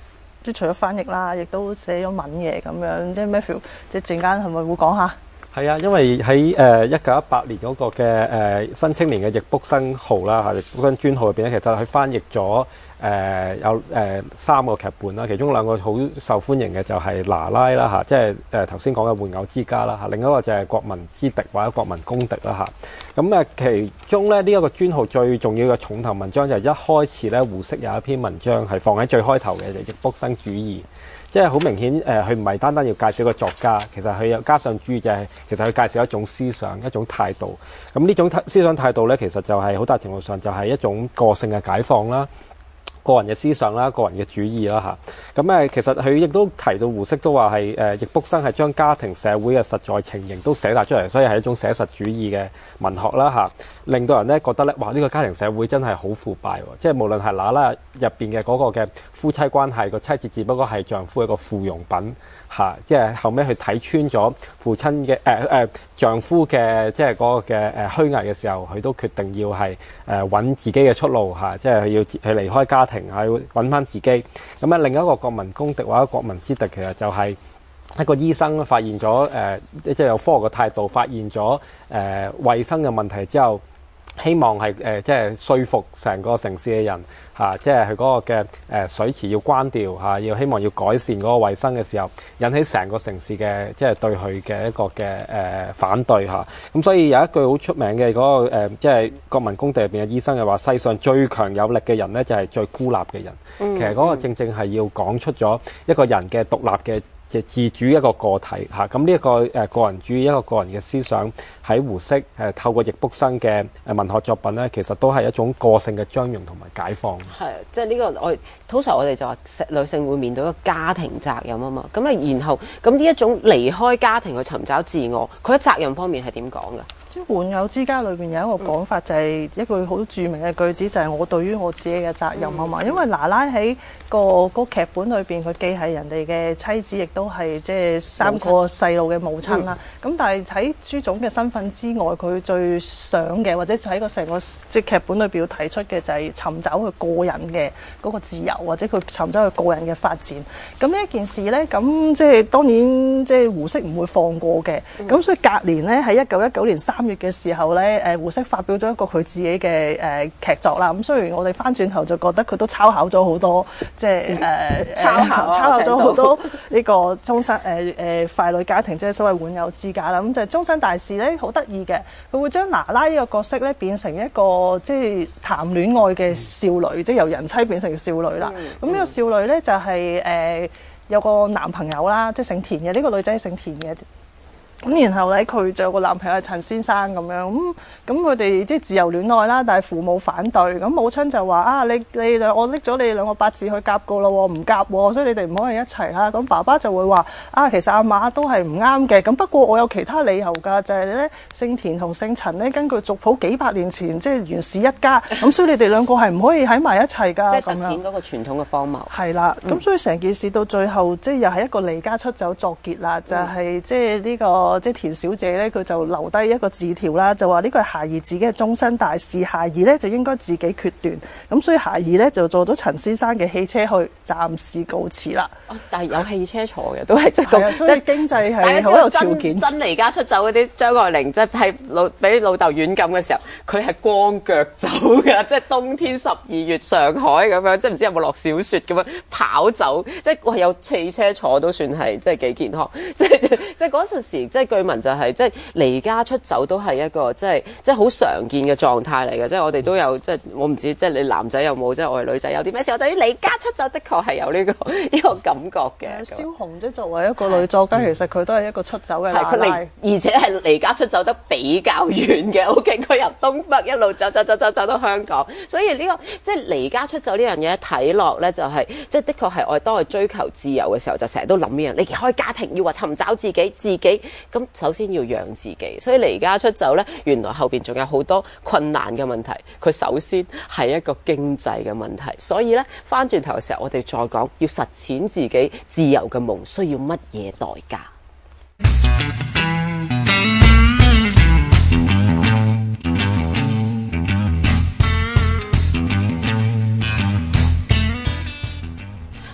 即係除咗翻譯啦，亦都寫咗文嘢咁樣。即係 Matthew，即係陣間係咪會講下？ 係啊，因為喺誒一九一八年嗰個嘅誒、呃、新青年嘅易卜生號啦嚇，易卜生專號入邊咧，其實佢翻譯咗誒、呃、有誒、呃、三個劇本啦，其中兩個好受歡迎嘅就係拿拉啦嚇，即係誒頭先講嘅玩偶之家啦嚇，另一個就係國民之敵或者國民公敵啦嚇。咁誒其中咧呢一、這個專號最重要嘅重頭文章就係一開始咧胡適有一篇文章係放喺最開頭嘅，就係易卜生主義。即係好明顯，誒佢唔係單單要介紹個作家，其實佢有加上主義就係、是、其實佢介紹一種思想、一種態度。咁呢種思想態度咧，其實就係好大程度上就係一種個性嘅解放啦、個人嘅思想啦、個人嘅主義啦嚇。咁誒其實佢亦都提到胡適都話係誒易卜生係將家庭社會嘅實在情形都寫達出嚟，所以係一種寫實主義嘅文學啦嚇，令到人咧覺得咧，哇！呢、這個家庭社會真係好腐敗喎，即係無論係嗱啦入邊嘅嗰個嘅夫妻關係，個妻子只不過係丈夫一個附庸品嚇，即係後尾佢睇穿咗父親嘅誒誒丈夫嘅即係嗰個嘅誒虛偽嘅時候，佢都決定要係誒揾自己嘅出路嚇，即係佢要去離開家庭，係要揾翻自己。咁啊，另一個國民公敵或者國民之敵，其實就係一個醫生發現咗誒、呃，即係有科學嘅態度，發現咗誒衞生嘅問題之後，希望係誒、呃、即係說服成個城市嘅人嚇、啊，即係佢嗰個嘅誒、呃、水池要關掉嚇、啊，要希望要改善嗰個衞生嘅時候，引起成個城市嘅即係對佢嘅一個嘅誒、呃、反對嚇。咁、啊、所以有一句好出名嘅嗰、那個、呃、即係國民公敵入邊嘅醫生嘅話，世上最強有力嘅人咧，就係、是、最孤立嘅人。嗯、其實嗰個正正係要講出咗一個人嘅獨立嘅。就自主一個個體嚇，咁呢一個誒個人主義一個個人嘅思想喺胡適誒透過易卜生嘅誒文學作品咧，其實都係一種個性嘅張揚同埋解放。 係，即係呢個我通常我哋就話女性會面對一個家庭責任啊嘛，咁啊然後咁呢一種離開家庭去尋找自我，佢喺責任方面係點講㗎？ 即係玩偶之家裏邊有一個講法，就係一句好著名嘅句子，就係、是、我對於我自己嘅責任啊嘛。嗯、因為娜拉喺個個劇本裏邊，佢既係人哋嘅妻子，亦都係即係三個細路嘅母親啦。咁、嗯、但係喺朱總嘅身份之外，佢最想嘅，或者喺個成個即係劇本裏邊要提出嘅，就係尋找佢個人嘅嗰個自由，或者佢尋找佢個人嘅發展。咁呢一件事咧，咁即係當然即係胡適唔會放過嘅。咁、嗯、所以隔年咧，喺一九一九年三月嘅時候咧，誒胡適發表咗一個佢自己嘅誒劇作啦。咁雖然我哋翻轉頭就覺得佢都抄考咗好多，即係誒抄考抄考咗好多呢個終身誒誒傀儡家庭，即係所謂玩偶之家啦。咁就終身大事咧，好得意嘅，佢會將娜拉呢個角色咧變成一個即係談戀愛嘅少女，嗯、即係由人妻變成少女啦。咁呢、嗯、個少女咧就係、是、誒、呃、有個男朋友啦，即係姓田嘅，呢、這個女仔係姓田嘅。咁然後咧，佢就有個男朋友係陳先生咁樣，咁咁佢哋即係自由戀愛啦，但係父母反對，咁母親就話啊，你你我拎咗你哋兩個八字去夾過咯，唔夾喎，所以你哋唔可以一齊啦。咁爸爸就會話啊，其實阿媽都係唔啱嘅，咁不過我有其他理由㗎，就係咧姓田同姓陳咧，根據族譜幾百年前即係袁氏一家，咁所以你哋兩個係唔可以喺埋一齊㗎。 即係突顯嗰個傳統嘅荒謬。係啦，咁、嗯、所以成件事到最後即係又係一個離家出走作結啦，就係、是、即係呢、這個。即係田小姐咧，佢就留低一個字條啦，就話呢個係孩兒自己嘅終身大事，孩兒咧就應該自己決斷。咁所以孩兒咧就坐咗陳先生嘅汽車去，暫時告辭啦。 哦，但係有汽車坐嘅，都係即係咁， 即係經濟係好有條件。 真離家出走嗰啲張愛玲，即係喺老俾老豆軟禁嘅時候，佢係光腳走㗎，即係冬天十二月上海咁樣，即係唔知有冇落小雪咁樣跑走，即係哇有汽車坐都算係即係幾健康，即係即係嗰陣時即係據聞就係、是、即係離家出走都係一個即係即係好常見嘅狀態嚟嘅，即係我哋都有即係我唔知即係你男仔有冇，即係我哋女仔有啲咩事，我對於離家出走的確係有呢、這個呢、這個感覺嘅。 蕭紅即係作為一個女作家，其實佢都係一個出走嘅奶奶， 而且係離家出走得比較遠嘅。O K， 佢由東北一路走走走走走到香港，所以呢、這個即係離家出走呢樣嘢睇落咧，就係、是、即係的確係我哋當我追求自由嘅時候，就成日都諗呢樣，離開家庭要話尋找自己，自己咁首先要養自己，所以離家出走咧，原來後邊仲有好多困難嘅問題。佢首先係一個經濟嘅問題，所以咧翻轉頭嘅時候，我哋再講要實踐自己自由嘅夢，需要乜嘢代價？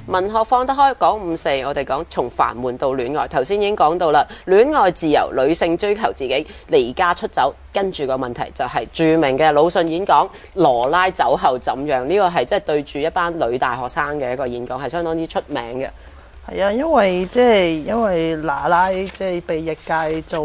文學放得開講五四，我哋講從煩悶到戀愛。頭先已經講到啦，戀愛自由，女性追求自己，離家出走。跟住個問題就係著名嘅魯迅演講羅拉走後怎樣？呢個係即係對住一班女大學生嘅一個演講，係相當之出名嘅。 係啊，因為即係因為娜拉即係被譯介做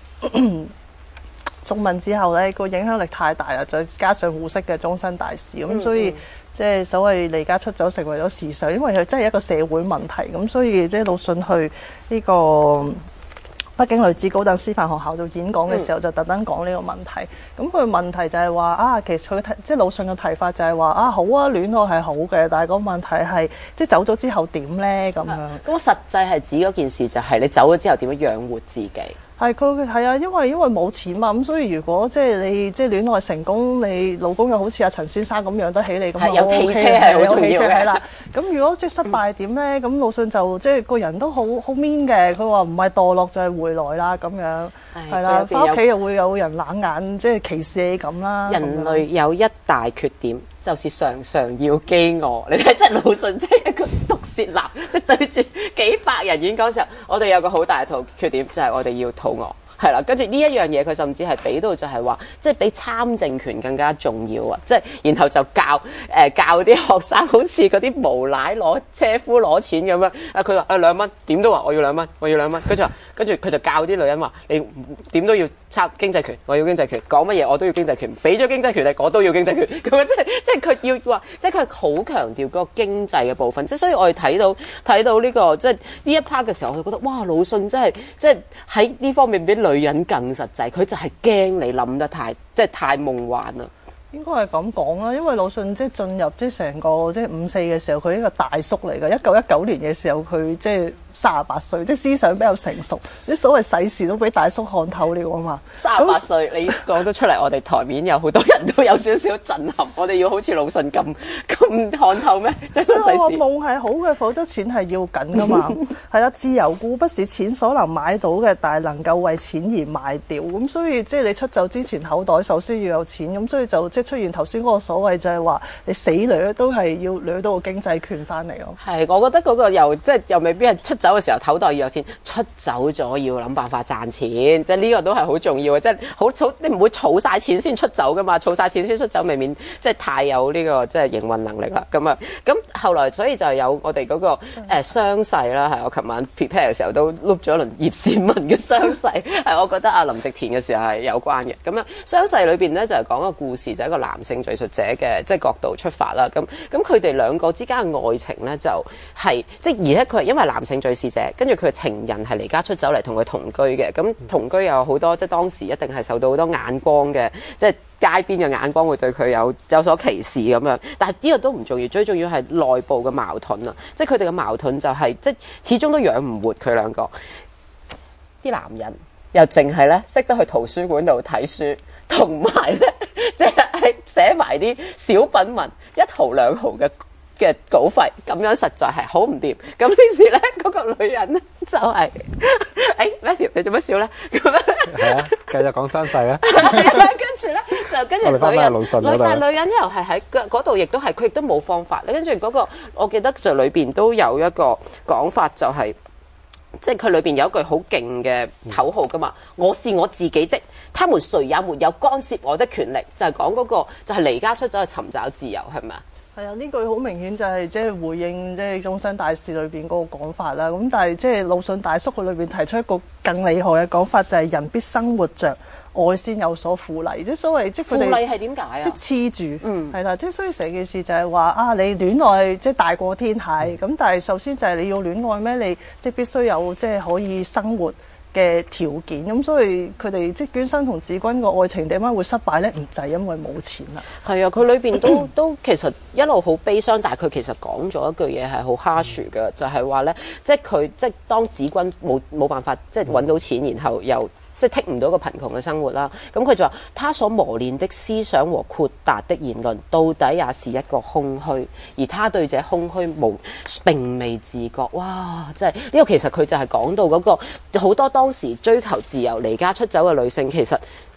中文之後咧，個影響力太大啦，再加上胡適嘅終身大事，咁、嗯、所以即係所謂離家出走成為咗時尚，因為佢真係一個社會問題，咁所以即係魯迅去呢個北京女子高等師範學校度演講嘅時候，嗯、就特登講呢個問題。咁佢問題就係話啊，其實佢即係魯迅嘅提法就係話啊，好啊，戀愛係好嘅，但係個問題係即係走咗之後點咧咁樣。 咁實際係指嗰件事就係你走咗之後點樣養活自己。 係佢係啊，因為因為冇錢嘛，咁所以如果即係你即係戀愛成功，你老公又好似阿陳先生咁養得起你，咁啊 OK， 有汽車係好重要嘅。 係啦，咁如果即係失敗點咧？咁、嗯、魯迅就即係個人都好好 mean 嘅，佢話唔係墮落就係回來啦咁樣，係啦，翻屋企又會有人冷眼即係歧視你咁啦。 人類有一大缺點，就是常常要飢餓。你睇，即係魯迅，即係一個毒舌男，即係對住幾百人演講時候，我哋有個好大嘅缺點，就係、是、我哋要肚餓。係啦，跟住呢一樣嘢，佢甚至係俾到就係話，即係比參政權更加重要啊！即係然後就教誒、呃、教啲學生，好似嗰啲無賴攞車夫攞錢咁樣。啊，佢話誒兩蚊，點都話我要兩蚊，我要兩蚊。跟住話，跟住佢就教啲女人話，你點都要參經濟權，我要經濟權，講乜嘢我都要經濟權，俾咗經濟權你，我都要經濟權。咁樣即係即係佢要話，即係佢係好強調嗰個經濟嘅部分。即係所以我哋睇到睇到呢、這個即係呢一 part 嘅時候，我就覺得哇，魯迅真係即係喺呢方面比女人更實際，佢就係驚你諗得太即係太夢幻啦。 應該係咁講啦，因為魯迅即係進入即係成個即係五四嘅時候，佢一個大叔嚟嘅。一九一九年嘅時候，佢即係三十八歲，即係思想比較成熟，啲所謂世事都俾大叔看透了啊嘛。 三十八歲，你講得出嚟，我哋台面有好多人都有少少震撼。我哋要好似魯迅咁咁看透咩？即係我話夢係好嘅，否則錢係要緊噶嘛。係啦，自由固不是錢所能買到嘅，但係能夠為錢而賣掉。咁所以即係你出走之前，口袋首先要有錢。咁所以就即係出現頭先嗰個所謂就係話，你死掠都係要掠到個經濟權翻嚟咯。 係，我覺得嗰個又即係又未必係出走嘅時候口袋要有錢，出走咗要諗辦法賺錢，即係呢個都係好重要嘅。即係好儲，你唔會儲晒錢先出走噶嘛，儲晒錢先出走未免即係太有呢個即係營運能力啦。咁啊，咁後來所以就有我哋嗰個誒傷勢啦，係我琴晚 prepare 嘅時候都碌咗一輪葉倩文嘅傷勢，係我覺得阿林夕填嘅時候係有關嘅。咁啊，傷勢裏邊咧就係講個故事，就係一個男性敘述者嘅即係角度出發啦。咁咁佢哋兩個之間嘅愛情咧就係即係而且佢係因為男性敘事者，跟住佢嘅情人係離家出走嚟同佢同居嘅。咁同居有好多即係當時一定係受到好多眼光嘅，即係街邊嘅眼光會對佢有有所歧視咁樣。但係呢個都唔重要，最重要係內部嘅矛盾啊！即係佢哋嘅矛盾就係、是、即係始終都養唔活佢兩個。啲男人又淨係咧識得去圖書館度睇書，同埋咧即係寫埋啲小品文，一毫兩毫嘅嘅稿費，咁樣實在係好唔掂。咁於是咧，嗰、那個女人咧就係、是，誒 Matthew 你做乜笑咧？咁咧係啊，繼續講傷勢啊。 跟住咧就跟住女人， 女但係女人又係喺嗰度，亦都係佢亦都冇方法。跟住嗰個，我記得就裏邊都有一個講法、就是，就係即係佢裏邊有一句好勁嘅口號噶嘛。我是我自己的，他們誰也沒有干涉我的權力。就係講嗰個，就係離家出走去尋找自由，係咪啊？ 係啊，呢句好明顯就係即係回應即係終身大事裏邊嗰個講法啦。咁但係即係魯迅大叔佢裏邊提出一個更厲害嘅講法，就係人必生活着，愛先有所富麗。即係所謂即係佢哋富麗係點解啊？ 即係黐住，嗯，係啦。即係所以成件事就係話啊，你戀愛即係大過天係咁，但係首先就係你要戀愛咩？你即係必須有即係可以生活嘅條件。咁所以佢哋即係娟生同志軍個愛情點解會失敗咧？唔就係因為冇錢啦。 係啊，佢裏邊都都其實一路好悲傷，但係佢其實講咗一句嘢係好 harsh 嘅，就係話咧，即係佢即係當志軍冇冇辦法即係揾到錢，然後又即係剔唔到個貧窮嘅生活啦。咁佢就話，他所磨練的思想和豁達的言論，到底也是一個空虛，而他對這空虛無並未自覺。哇！即係呢個其實佢就係講到嗰個好多當時追求自由離家出走嘅女性，其實即係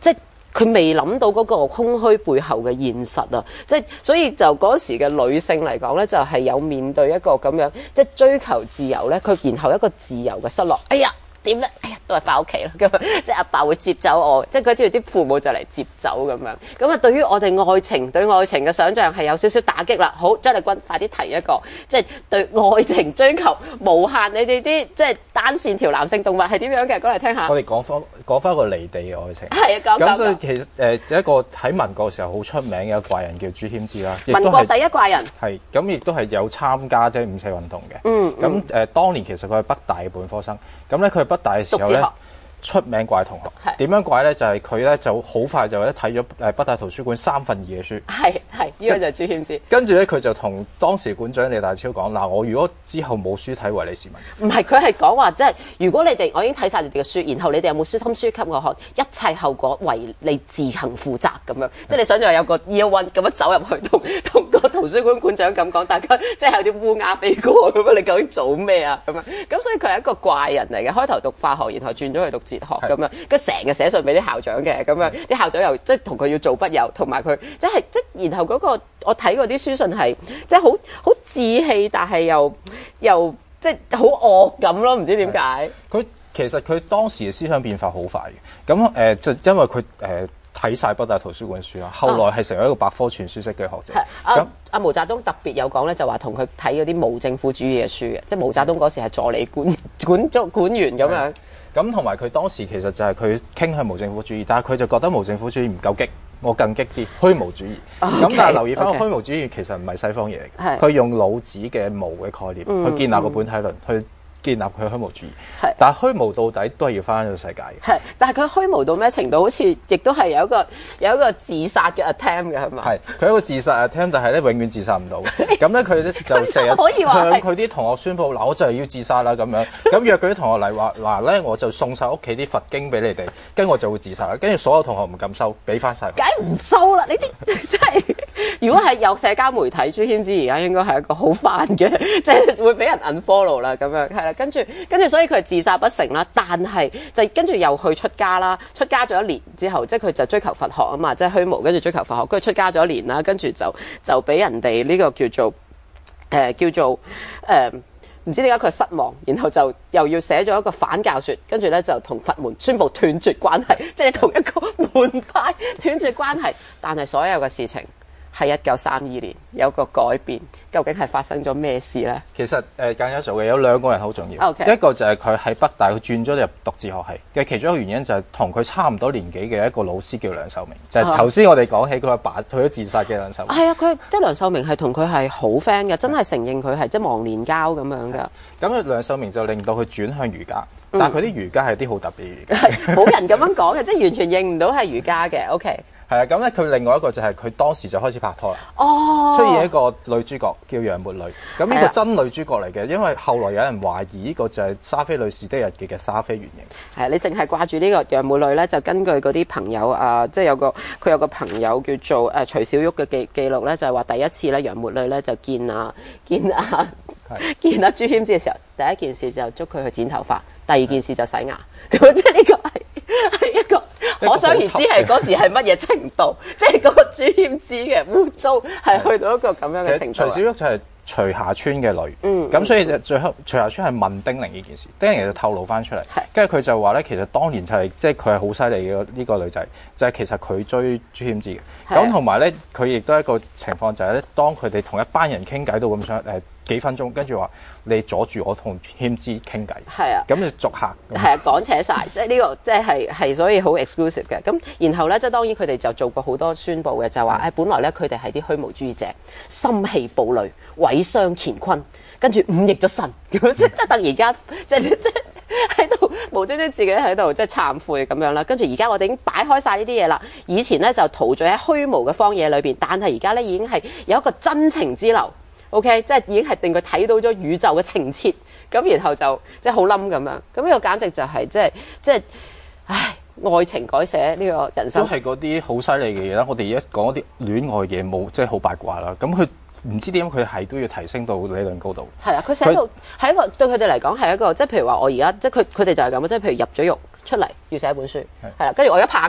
佢未諗到嗰個空虛背後嘅現實啊！即係所以就嗰時嘅女性嚟講咧，就係、是、有面對一個咁樣即係追求自由咧，佢然後一個自由嘅失落。哎呀！點咧？哎呀，都係翻屋企啦，咁即係阿爸會接走我，即係佢知道啲父母就嚟接走咁樣。咁啊，對於我哋愛情對愛情嘅想像係有少少打擊啦。好，張力君快啲提一個，即係對愛情追求無限，你哋啲即係單線條男性動物係點樣嘅？講嚟聽下。 我哋講翻講翻個離地嘅愛情。 係啊，講講。 咁所以其實誒、呃、一個喺民國嘅時候好出名嘅一個怪人叫朱謙之啦。 民國第一怪人。係， 咁亦都係有參加即係五四運動嘅。嗯。咁誒、呃，當年其實佢係北大嘅本科生。咁咧，佢係北大嘅時候咧。出名怪同學，點樣怪咧？就係佢咧就好快就咧睇咗誒北大圖書館三分二嘅書， 係係呢個就係朱謙之。 跟住咧佢就同當時館長李大超講：嗱，我如果之後冇書睇，唯利是民。 唔係，佢係講話即係如果你哋我已經睇晒你哋嘅書，然後你哋有冇書心書給我看，一切後果為你自行負責咁樣。即係你想象有個 year one 咁樣走入去同同個圖書館館長咁講，大家即係有啲烏鴉飛過咁樣，你究竟做咩啊？咁樣咁所以佢係一個怪人嚟嘅。開頭讀化學，然後轉咗去讀哲學咁樣，跟住成日寫信俾啲校長嘅咁樣，啲校長又即係同佢要做筆友，同埋佢即係即然後嗰、嗰個我睇嗰啲書信係即係好好志氣，但係又又即係好惡咁咯，唔知點解。 佢其實佢當時嘅思想變化好快嘅，咁誒、呃、就因為佢誒睇晒北大圖書館書啦，後來係成為一個百科全書式嘅學者。咁阿毛澤東特別有講咧，就話同佢睇嗰啲無政府主義嘅書嘅，即係毛澤東嗰時係助理官管管管員咁樣。 咁同埋佢當時其實就係佢傾向無政府主義，但係佢就覺得無政府主義唔夠激，我更激啲虛無主義。咁、okay, 但係留意翻個虛無主義其實唔係西方嘢嚟嘅，佢、okay. 用老子嘅無嘅概念、嗯、去建立個本體論、嗯、去建立佢虛無主義。係，但係虛無到底都係要翻呢個世界嘅。係，但係佢虛無到咩程度？好似亦都係有一個有一個自殺嘅 attempt 嘅係嘛？係，佢一個自殺 attempt，但係咧永遠自殺唔到。咁咧佢咧就成日向佢啲同學宣佈嗱，我就係要自殺啦咁樣。咁約佢啲同學嚟話嗱咧，我就送晒屋企啲佛經俾你哋，跟住我就會自殺啦。跟住所有同學唔敢收，俾翻晒。梗係唔收啦！呢啲真係，如果係有社交媒體，朱謙之而家應該係一個好煩嘅，即係會俾人 unfollow 啦咁樣。係啦，跟住跟住，所以佢自殺不成啦。但係就跟住又去出家啦，出家咗一年之後，即係佢就追求佛學啊嘛，即係虛無，跟住追求佛學，跟住出家咗一年啦，跟住就就俾人哋呢個叫做誒、呃、叫做誒唔、呃、知點解佢係失望，然後就又要寫咗一個反教說，跟住咧就同佛門宣布斷絕關係，即係同一個門派斷絕關係。但係所有嘅事情係一九三二年有個改變，究竟係發生咗咩事咧？其實誒、呃、更加早嘅有兩個人好重要，okay. 一個就係佢喺北大佢轉咗入讀哲學系嘅其中一個原因就係同佢差唔多年紀嘅一個老師叫梁漱溟，就係頭先我哋講起佢阿爸去咗自殺嘅梁漱溟。係啊，佢即係梁漱溟係同佢係好 friend 嘅，真係承認佢係即係忘年交咁樣㗎。咁梁漱溟就令到佢轉向儒家，嗯、但係佢啲儒家係啲好特別嘅儒家，係冇人咁樣講嘅，即係完全認唔到係儒家嘅。OK。係啊，咁咧佢另外一個就係佢當時就開始拍拖啦。哦，出現一個女主角叫楊茉莉，咁呢個真女主角嚟嘅，因為後來有人懷疑呢個就係沙菲女士的日記嘅沙菲原型。係啊，你淨係掛住呢個楊茉莉咧，就根據嗰啲朋友啊，即係有個佢有個朋友叫做誒、呃、徐小玉嘅記記錄咧，就係、是、話第一次咧楊茉莉咧就見啊見啊見啊朱謙之嘅時候，第一件事就捉佢去剪頭髮，第二件事就洗牙。咁即係呢個係係一個。可想而知係嗰時係乜嘢程度，即係嗰個朱謙之嘅污糟係去到一個咁樣嘅程度。徐小玉就係徐霞川嘅女，嗯，咁所以就最後徐霞川係問丁玲呢件事，丁玲就透露翻出嚟，跟住佢就話咧，其實當年就係即係佢係好犀利嘅呢個女仔，就係、是、其實佢追朱謙之嘅，咁同埋咧佢亦都係一個情況就係咧，當佢哋同一班人傾偈到咁想誒。幾分鐘，跟住話你阻住我同謙之傾偈，係啊，咁就逐客，係啊，講扯晒，即係呢個即係係係所以好 exclusive 嘅。咁然後咧，即係當然佢哋就做過好多宣佈嘅，就話誒、哎，本來咧佢哋係啲虛無主義者，心氣暴戾，毀傷乾坤，跟住忤逆咗神，即係即係突然間，即係即係喺度無端端自己喺度即係懺悔咁樣啦。跟住而家我哋已經擺開晒呢啲嘢啦。以前咧就陶醉喺虛無嘅荒野裏邊，但係而家咧已經係有一個真情之流。O.K. 即係已經係令佢睇到咗宇宙嘅情切，咁然後就即係好冧咁樣，咁呢個簡直就係、是、即係即係，唉，愛情改寫呢個人生。都係嗰啲好犀利嘅嘢啦。我哋而家講啲戀愛嘢冇，即係好八卦啦。咁佢唔知點解佢係都要提升到理論高度。係啊，佢寫到係一個對佢哋嚟講係一個，即係譬如話我而家即係佢佢哋就係咁，即係譬如入咗獄出嚟要寫一本書，係啦，跟住我而家拍拖。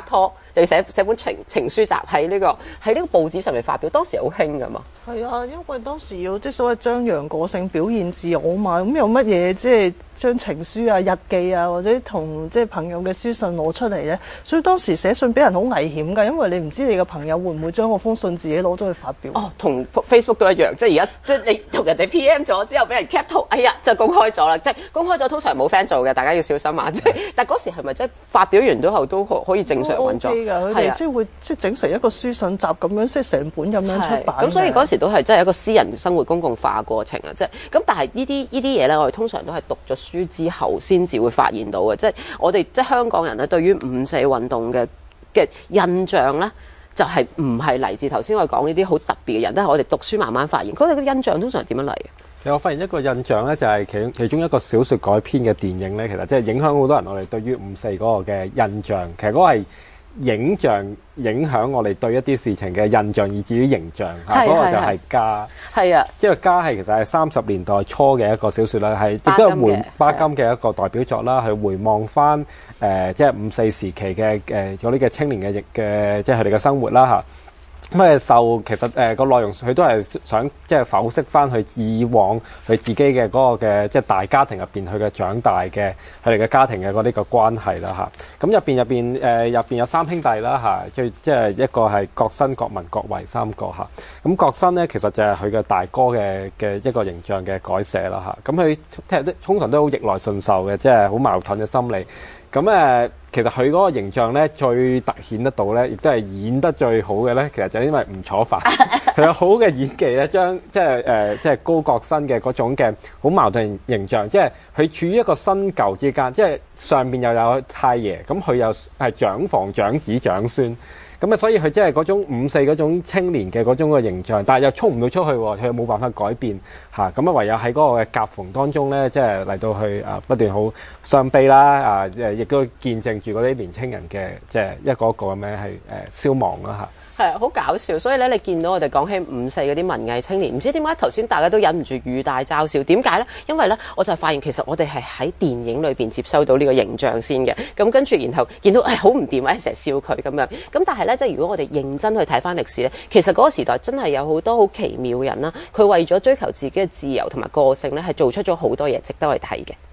就要寫寫本情情書集喺呢、這個喺呢個報紙上面發表，當時好興噶嘛。 係啊，因為當時要即係所謂張揚個性、表現自我嘛，咁有乜嘢即係將情書啊、日記啊，或者同即係朋友嘅書信攞出嚟咧？所以當時寫信俾人好危險㗎，因為你唔知你嘅朋友會唔會將嗰封信自己攞咗去發表。 哦，同 Facebook 都一樣，即係而家即係你同人哋 P M 咗之後，俾人 cap 圖，哎呀就公開咗啦。即係公開咗，通常冇 friend 做嘅，大家要小心啊！即係，但係嗰時係咪即係發表完之後都可可以正常運作？ O K 㗎，佢哋即係會即係整成一個書信集咁樣，即係成本咁樣出版。 咁所以嗰時都係真係一個私人生活公共化過程啊！即係咁，但係呢啲呢啲嘢咧，我哋通常都係讀咗書之後先至會發現到嘅。即係我哋即係香港人咧，對於五四運動嘅嘅印象咧，就係唔係嚟自頭先我哋講呢啲好特別嘅人，都係我哋讀書慢慢發現。佢哋嘅印象通常係點樣嚟嘅？ 其實我發現一個印象咧，就係其其中一個小説改編嘅電影咧，其實即係影響好多人。我哋對於五四嗰個嘅印象，其實嗰個係影像影響我哋對一啲事情嘅印象，以至於形象嚇。嗰個就係家。係啊，即係家係其實係三十年代初嘅一個小説啦，係亦都係回巴金嘅一個代表作啦，去回望翻誒即係五四時期嘅誒嗰啲嘅青年嘅嘅即係佢哋嘅生活啦嚇。咁誒受其實誒個內容佢都係想即係剖析翻佢以往佢自己嘅嗰個嘅即係大家庭入邊佢嘅長大嘅佢哋嘅家庭嘅嗰啲個關係啦嚇。咁入邊入邊誒入邊有三兄弟啦嚇，即即係一個係國新、國民、國維三個嚇。咁國新咧其實就係佢嘅大哥嘅嘅一個形象嘅改寫啦嚇。咁佢即係通常都好逆來順受嘅，即係好矛盾嘅心理。咁誒，其實佢嗰個形象咧，最突顯得到咧，亦都係演得最好嘅咧。其實就係因為吳楚帆，佢有好嘅演技咧，將即係誒，即係高國新嘅嗰種嘅好矛盾形象，即係佢處於一個新舊之間，即係上邊又有太爺，咁佢又係長房、長子、長孫。咁啊，所以佢即係嗰種五四嗰種青年嘅嗰種嘅形象，但係又衝唔到出去，佢又冇辦法改變嚇，咁啊唯有喺嗰個嘅夾縫當中咧，即係嚟到去啊不斷好傷悲啦啊，誒亦都見證住嗰啲年青人嘅即係一個一個咁樣係誒消亡啦嚇。係好搞笑，所以咧你見到我哋講起五四嗰啲文藝青年，唔知點解頭先大家都忍唔住語帶嘲笑，點解咧？因為咧我就發現其實我哋係喺電影裏邊接收到呢個形象先嘅，咁跟住然後見到誒好唔掂啊，成日笑佢咁樣，咁但係咧即係如果我哋認真去睇翻歷史咧，其實嗰個時代真係有好多好奇妙嘅人啦，佢為咗追求自己嘅自由同埋個性咧，係做出咗好多嘢值得去睇嘅。